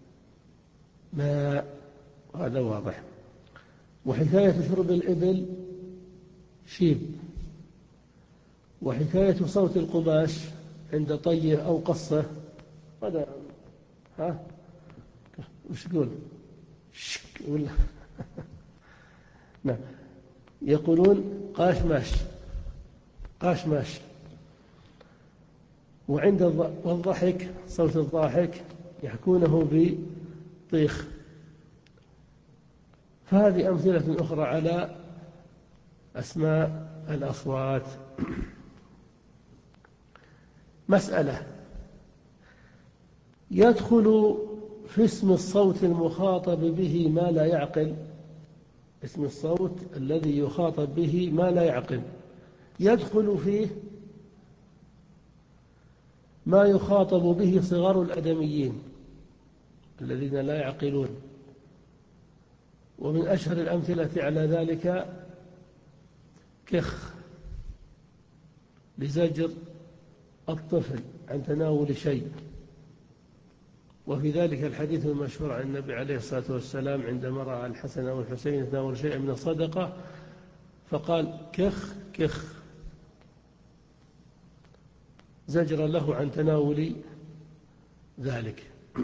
ماء، هذا واضح. وحكاية شرب الإبل شيب. وحكاية صوت القماش عند طيه أو قصه هذا ها وش يقول شك ولا نعم يقولون قاشماش قاشماش. وعند الضحك صوت الضاحك يحكونه بطيخ. فهذه أمثلة أخرى على أسماء الأصوات. مسألة: يدخل في اسم الصوت المخاطب به ما لا يعقل. اسم الصوت الذي يخاطب به ما لا يعقل يدخل فيه ما يخاطب به صغار الأدميين الذين لا يعقلون. ومن أشهر الأمثلة على ذلك كخ لزجر الطفل عن تناول شيء. وفي ذلك الحديث المشهور عن النبي عليه الصلاة والسلام عندما رأى الحسن والحسين يتناول شيئا من الصدقة فقال كخ كخ زجر له عن تناول ذلك.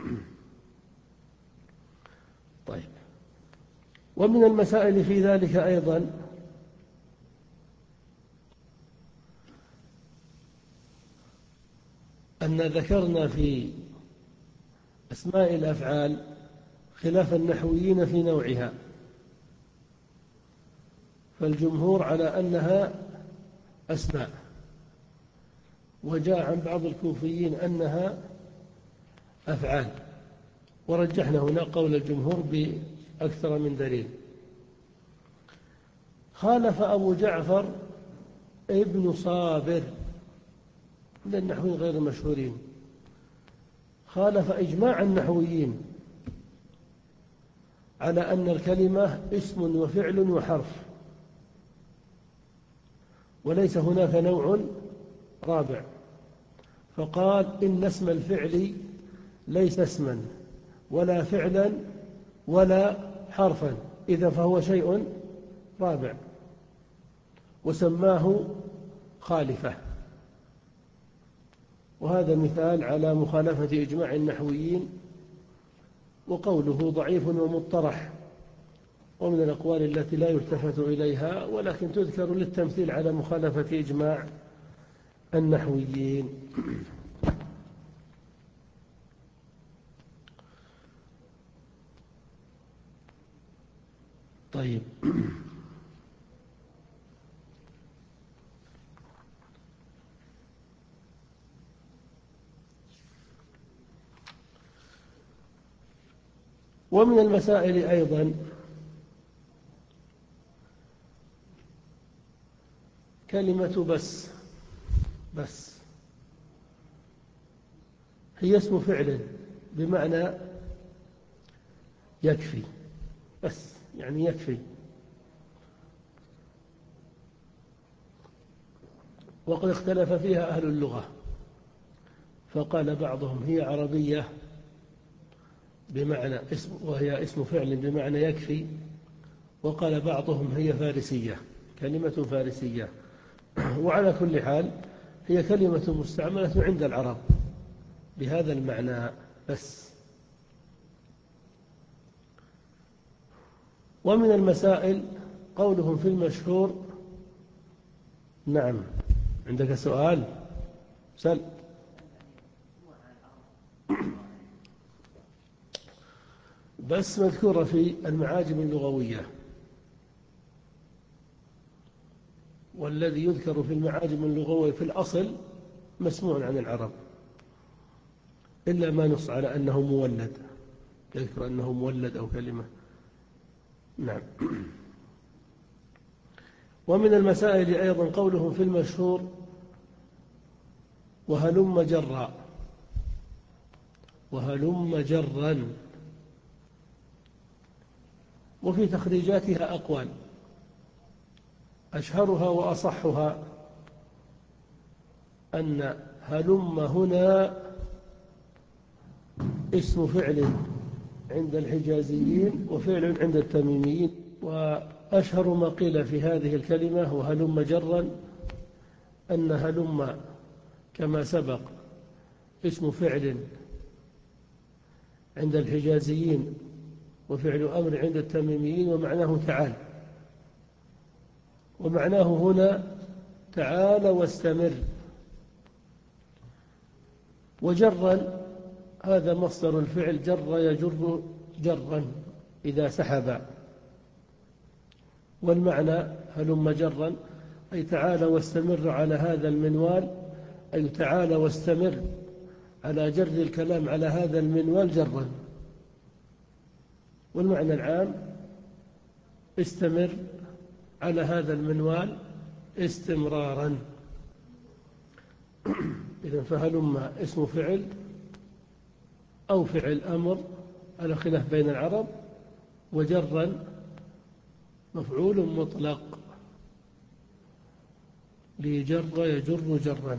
طيب. ومن المسائل في ذلك أيضا أن ذكرنا في أسماء الأفعال خلاف النحويين في نوعها، فالجمهور على أنها أسماء، وجاء عن بعض الكوفيين أنها أفعال، ورجحنا هنا قول الجمهور بأكثر من دليل. خالف أبو جعفر ابن صابر من النحويين غير المشهورين، خالف إجماع النحويين على أن الكلمة اسم وفعل وحرف، وليس هناك نوع رابع. فقال إن اسم الفعل ليس اسما ولا فعلا ولا حرفا، إذا فهو شيء رابع، وسماه خالفة. وهذا مثال على مخالفة إجماع النحويين، وقوله ضعيف ومطرح، ومن الأقوال التي لا يلتفت إليها ولكن تذكر للتمثيل على مخالفة إجماع النحويين. طيب. ومن المسائل أيضا كلمة بس. بس هي اسم فعل بمعنى يكفي، بس يعني يكفي. وقد اختلف فيها أهل اللغة، فقال بعضهم هي عربية بمعنى اسم، وهي اسم فعل بمعنى يكفي، وقال بعضهم هي فارسية، كلمة فارسية. وعلى كل حال هي كلمة مستعملة عند العرب بهذا المعنى بس. ومن المسائل قولهم في المشهور. نعم، عندك سؤال؟ سل. بس مذكورة في المعاجم اللغوية، والذي يذكر في المعاجم اللغوية في الأصل مسموع عن العرب، إلا ما نص على أنه مولد، يذكر أنه مولد أو كلمة. نعم. ومن المسائل أيضا قولهم في المشهور وهلم جرا. وهلم جرا. وفي تخريجاتها أقوال، أشهرها وأصحها أن هلم هنا اسم فعل عند الحجازيين وفعل عند التميميين. وأشهر ما قيل في هذه الكلمة وهلم جرا أن هلم كما سبق اسم فعل عند الحجازيين وفعل أمر عند التميميين، ومعناه تعال. ومعناه هنا تعال واستمر. وجرا هذا مصدر الفعل، جر يجر جرا إذا سحب. والمعنى هلم جرا أي تعال واستمر على هذا المنوال، أي تعال واستمر على جر الكلام على هذا المنوال جرا. والمعنى العام استمر على هذا المنوال استمرارا. إذن فهلم اسم فعل أو فعل أمر على خلاف بين العرب، وجرا مفعول مطلق لجر يجر جرا.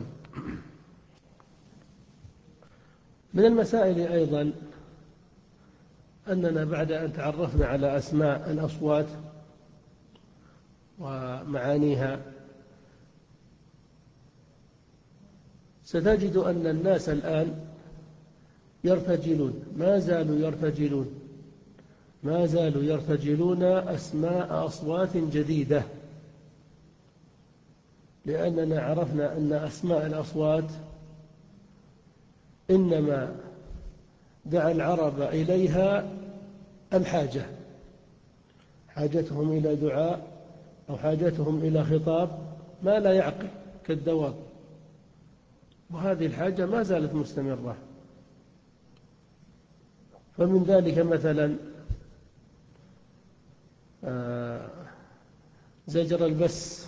من المسائل أيضا أننا بعد أن تعرفنا على أسماء الأصوات ومعانيها، ستجد أن الناس الآن يرتجلون، ما زالوا يرتجلون ما زالوا يرتجلون أسماء أصوات جديدة، لأننا عرفنا أن أسماء الأصوات إنما دعا العرب إليها الحاجة، حاجتهم إلى دعاء أو حاجتهم إلى خطاب ما لا يعقل كالدواب، وهذه الحاجة ما زالت مستمرة. فمن ذلك مثلا زجر البس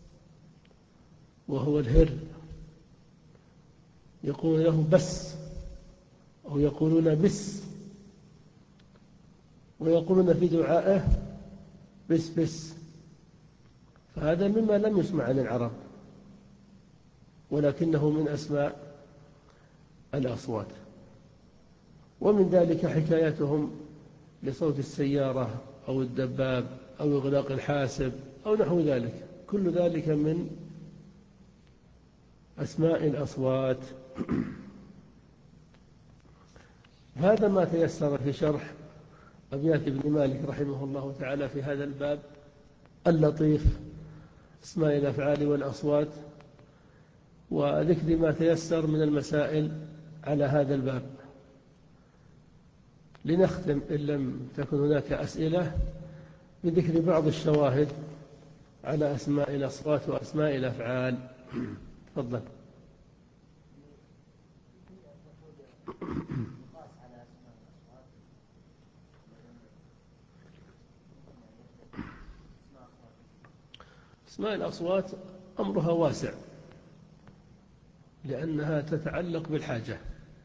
وهو الهر، يقول له بس، أو يقولون بس، ويقولون في دعائه بس بس. فهذا مما لم يسمع عن العرب، ولكنه من أسماء الأصوات. ومن ذلك حكايتهم لصوت السيارة أو الدباب أو إغلاق الحاسب أو نحو ذلك، كل ذلك من أسماء الأصوات. هذا ما تيسر في شرح أبيات ابن مالك رحمه الله تعالى في هذا الباب اللطيف، أسماء الأفعال والأصوات، وذكر ما تيسر من المسائل على هذا الباب. لنختم إن لم تكن هناك أسئلة بذكر بعض الشواهد على أسماء الأصوات وأسماء الأفعال. تفضل. أسماء الأصوات أمرها واسع لأنها تتعلق بالحاجة،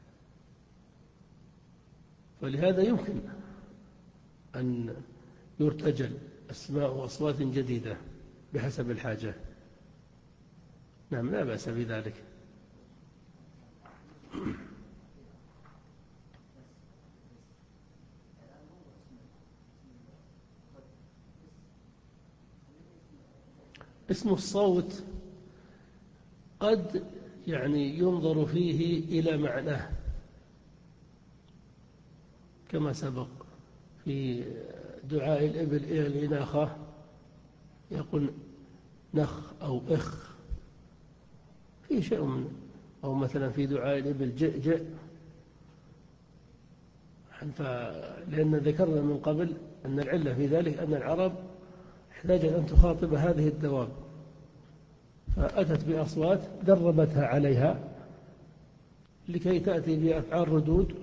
فلهذا يمكن أن يرتجل أسماء وأصوات جديدة بحسب الحاجة. نعم، لا بأس بذلك. اسم الصوت قد يعني ينظر فيه إلى معناه كما سبق في دعاء الإبل إلى الإناخة، يقول نخ أو إخ، في شيء من، أو مثلا في دعاء الإبل جئ جئ، لأن ذكرنا من قبل أن العلة في ذلك أن العرب احتاجت أن تخاطب هذه الدواب، فأتت بأصوات دربتها عليها لكي تأتي بأفعال ردود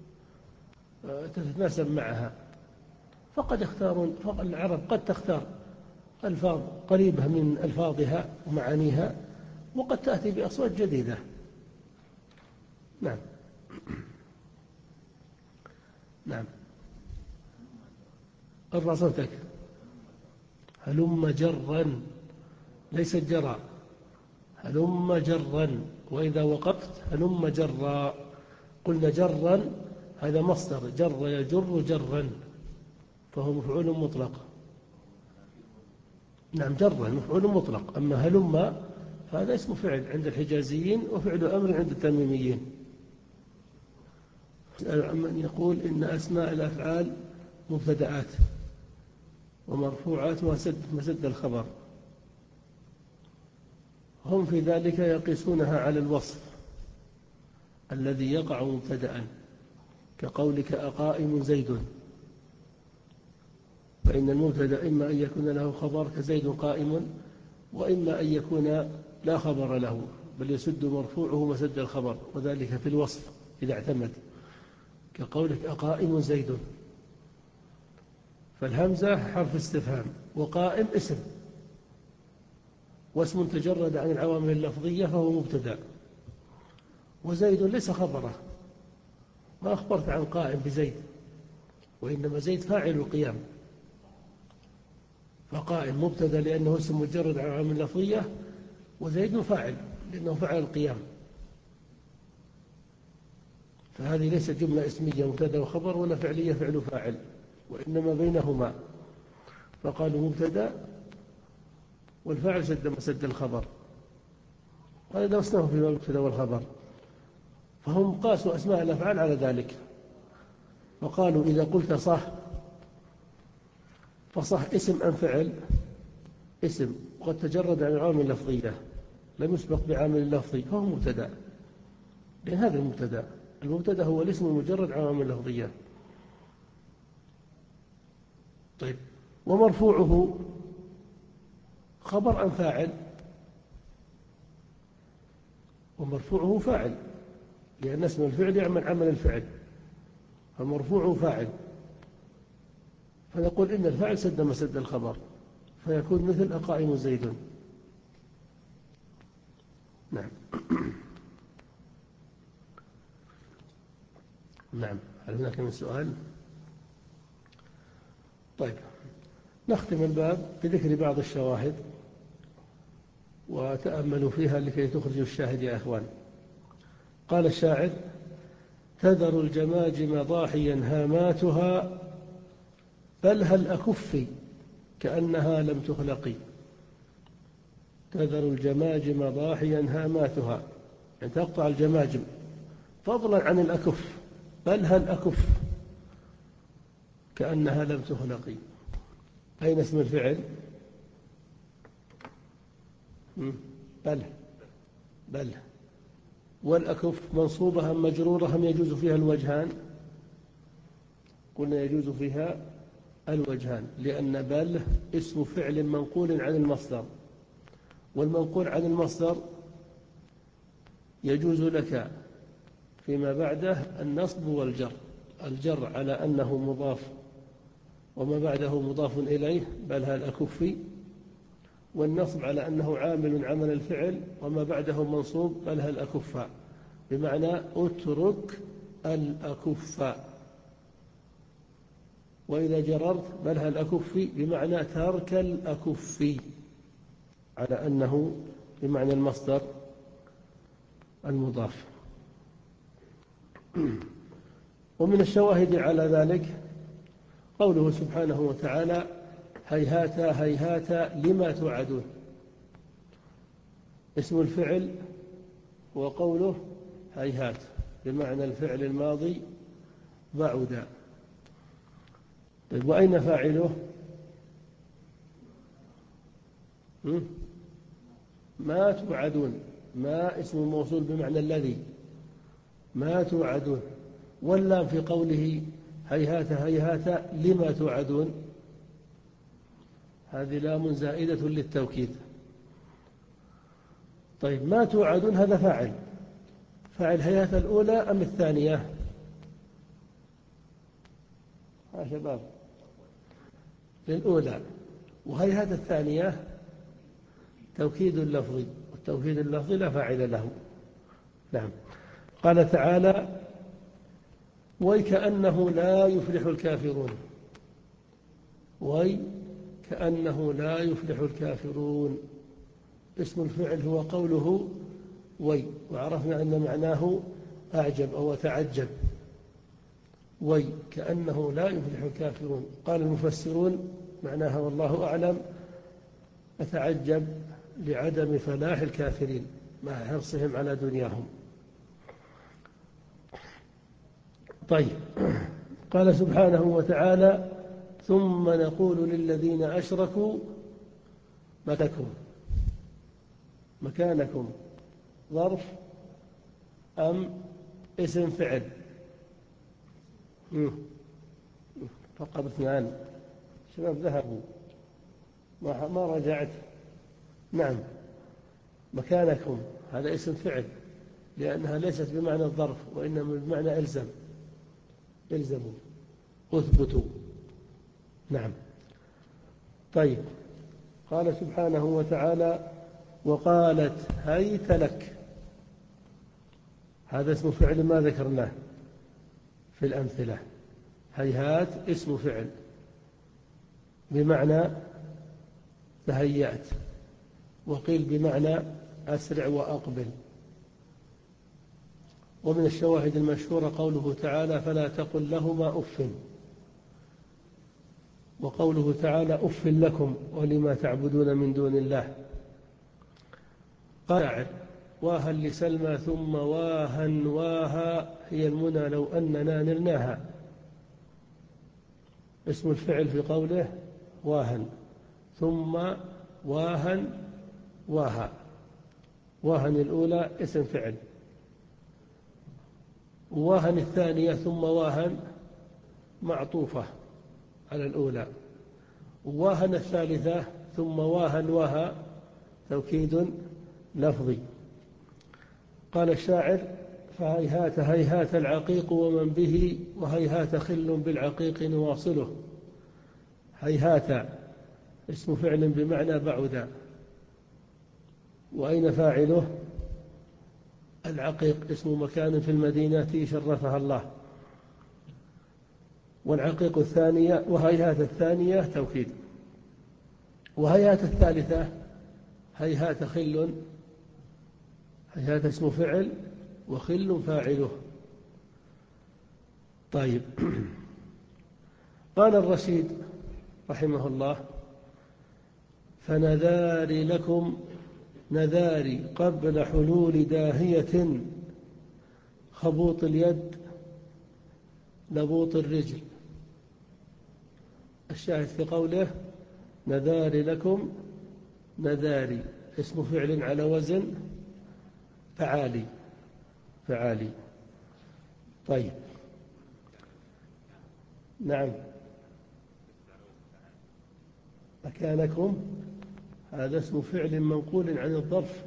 تتناسب معها. فقد يختارون، العرب قد تختار ألفاظ قريبة من ألفاظها ومعانيها، وقد تأتي بأصوات جديدة. نعم. نعم. ارفع صوتك. هلم جرا، ليس جرا، هلم جرا. وإذا وقفت هلم جرا، قلنا جرا هذا مصدر، جر يجر جرا، فهو مفعول مطلق. نعم، جرا مفعول مطلق. أما هلم هذا اسم فعل عند الحجازيين وفعل أمر عند التميميين. من يقول إن أسماء الأفعال مبتدآت ومرفوعات مسد الخبر، هم في ذلك يقيسونها على الوصف الذي يقع مبتدأ، كقولك أقائم زيد، فإن المبتدأ إما أن يكون له خبر كزيد قائم، وإما أن يكون لا خبر له بل يسد مرفوعه مسد الخبر، وذلك في الوصف إذا اعتمد، كقولك أقائم زيد، فالهمزة حرف استفهام، وقائم اسم، واسم تجرد عن العوامل اللفظية فهو مبتدأ، وزيد ليس خبره، ما أخبرت عن قائم بزيد، وإنما زيد فاعل القيام، فقائم مبتدأ لأنه اسم مجرد عن العوامل اللفظية، وزيد فاعل لأنه فعل القيام، فهذه ليست جملة اسمية مبتدأ وخبر ولا فعلية فعل فاعل، وإنما بينهما، فقالوا مبتدأ والفاعل سد مسد الخبر، هذا درسناه في المبتدأ والخبر، فهم قاسوا أسماء الأفعال على ذلك، وقالوا إذا قلت صح فصح اسم أم فعل؟ اسم، وقد تجرد عن العوامل اللفظية لم يسبق بعامل لفظي فهو مبتدأ، لأن هذا المبتدأ، المبتدأ هو الاسم المجرد عن العوامل اللفظية. طيب، ومرفوعه خبر أم فاعل؟ ومرفوعه فاعل، لأن اسم الفعل يعمل عمل الفعل، فمرفوعه فاعل، فنقول إن الفاعل سد مسد الخبر، فيكون مثل أقائم زيد. نعم. نعم، هل هناك من سؤال؟ طيب، نختم الباب بذكر بعض الشواهد وتأملوا فيها لكي تخرجوا الشاهد يا أخوان. قال الشاعر: تذر الجماجم ضاحيا هاماتها بل هل أكفي كأنها لم تخلق. تذر الجماجم ضاحيا هاماتها، يعني تقطع الجماجم، فضلا عن الأكف، بل هل أكف كأنها لم تخلق. أين اسم الفعل؟ بل بل والأكف منصوبة أم مجرورة أم يجوز فيها الوجهان؟ قلنا يجوز فيها الوجهان، لأن بل اسم فعل منقول عن المصدر، والمنقول عن المصدر يجوز لك فيما بعده النصب والجر، الجر على أنه مضاف وما بعده مضاف إليه بل هل أكفي، والنصب على أنه عامل عمل الفعل وما بعده منصوب بل هل أكفى، بمعنى اترك الأكفى. وإذا جررت بل هل أكفي بمعنى ترك الأكفي، على أنه بمعنى المصدر المضاف. ومن الشواهد على ذلك قوله سبحانه وتعالى هيهات هيهات لما توعدون، اسم الفعل وقوله هيهات بمعنى الفعل الماضي بعد. طيب وأين فاعله؟ ما توعدون، ما اسم موصول بمعنى الذي، ما توعدون. واللام في قوله هيهات هيهات لما توعدون، هذه لام زائدة للتوكيد. طيب ما توعدون هذا فاعل، فاعل هيهات الأولى أم الثانية؟ ها شباب، للأولى. وهيهات الثانية توكيد لفظي، والتوكيد اللفظي لا فاعل له. نعم. قال تعالى ويكأنه لا يفلح الكافرون، ويكأنه لا يفلح الكافرون، اسم الفعل هو قوله وي، وعرفنا أن معناه أعجب أو تعجب، وي كأنه لا يفلح الكافرون. قال المفسرون معناها والله أعلم أتعجب لعدم فلاح الكافرين مع حرصهم على دنياهم. طيب قال سبحانه وتعالى ثم نقول للذين أشركوا مكانكم، مكانكم ظرف أم اسم فعل؟ فقط اثنان. شباب ذهبوا ما ما رجعت. نعم مكانكم هذا اسم فعل، لأنها ليست بمعنى الظرف وإنما بمعنى إلزم، إلزموا أثبتوا. نعم. طيب قال سبحانه وتعالى وقالت هيت لك، هذا اسم فعل ما ذكرناه في الأمثلة. هيهات اسم فعل بمعنى تهيأت، وقيل بمعنى أسرع وأقبل. ومن الشواهد المشهورة قوله تعالى فلا تقل لهما أف، وقوله تعالى أف لكم ولما تعبدون من دون الله. قال واها لسلمى ثم واها واها هي المنى لو أننا نلناها، اسم الفعل في قوله واها، ثم واها واها، واها الأولى اسم فعل، واها الثانية ثم واها معطوفة على الأولى، واها الثالثة ثم واها واها توكيد لفظي. قال الشاعر فهيهات هيهات العقيق ومن به، وهيهات خل بالعقيق نواصله. هيهات اسم فعل بمعنى بعدا، وأين فاعله؟ العقيق اسم مكان في المدينة شرفها الله. والعقيق الثانية وهيهات الثانية توكيد. وهيهات الثالثة هيهات خل، هيهات اسم فعل وخل فاعله. طيب قال الرشيد رحمه الله فنذاري لكم نذاري قبل حلول داهية، خبوط اليد لبوط الرجل. الشاهد في قوله نذاري لكم، نذاري اسم فعل على وزن فعالي، فعالي. طيب نعم مكانكم هذا اسم فعل منقول عن الظرف،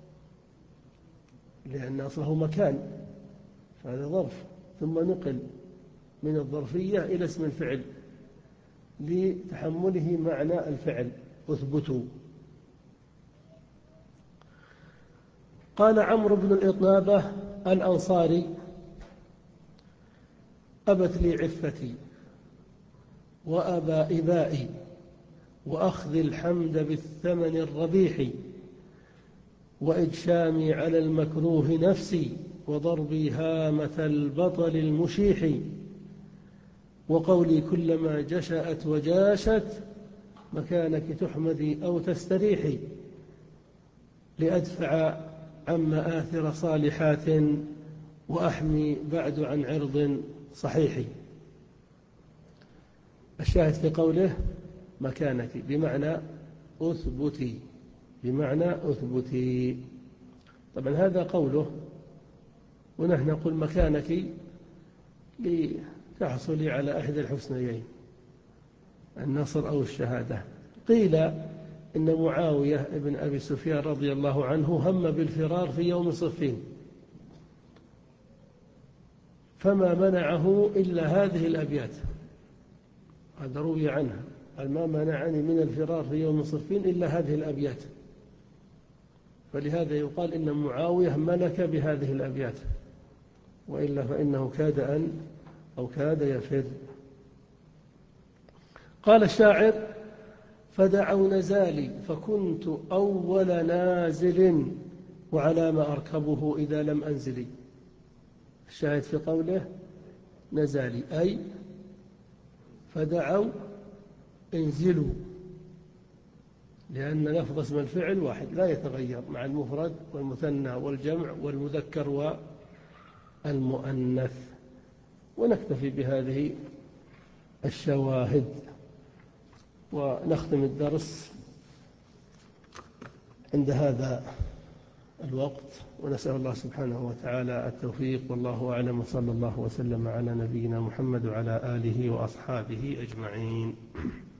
لأن أصله مكان، فهذا ظرف ثم نقل من الظرفية إلى اسم الفعل لتحمله معنى الفعل. اثبتوا. قال عمرو بن الإطنابة الأنصاري: أبت لي عفتي وأبى إبائي وأخذ الحمد بالثمن الربيح، وإجشامي على المكروه نفسي وضربي هامة البطل المشيح، وقولي كلما جشأت وجاشت مكانك تحمدي أو تستريحي، لأدفع عن مآثر صالحات وأحمي بعد عن عرض صحيح. الشاهد في قوله مكانك بمعنى أثبتي، بمعنى أثبتي. طبعا هذا قوله، ونحن نقول مكانك لتحصلي على أحد الحسنيين، النصر أو الشهادة. قيل إن معاوية بن أبي سفيان رضي الله عنه هم بالفرار في يوم صفين، فما منعه إلا هذه الأبيات، هذا روي عنها: ما منعني من الفرار في يوم صفين إلا هذه الأبيات. فلهذا يقال إن معاوية ملك بهذه الأبيات، وإلا فإنه كاد أن أو كاد يفر. قال الشاعر: فدعوا نزالي فكنت أول نازل وعلى ما أركبه إذا لم أنزلي. الشاهد في قوله نزالي أي فدعوا انزلوا، لأن لفظ اسم الفعل واحد لا يتغير مع المفرد والمثنى والجمع والمذكر والمؤنث. ونكتفي بهذه الشواهد ونختم الدرس عند هذا الوقت، ونسأل الله سبحانه وتعالى التوفيق، والله أعلم، وصلى الله وسلم على نبينا محمد وعلى آله وأصحابه أجمعين.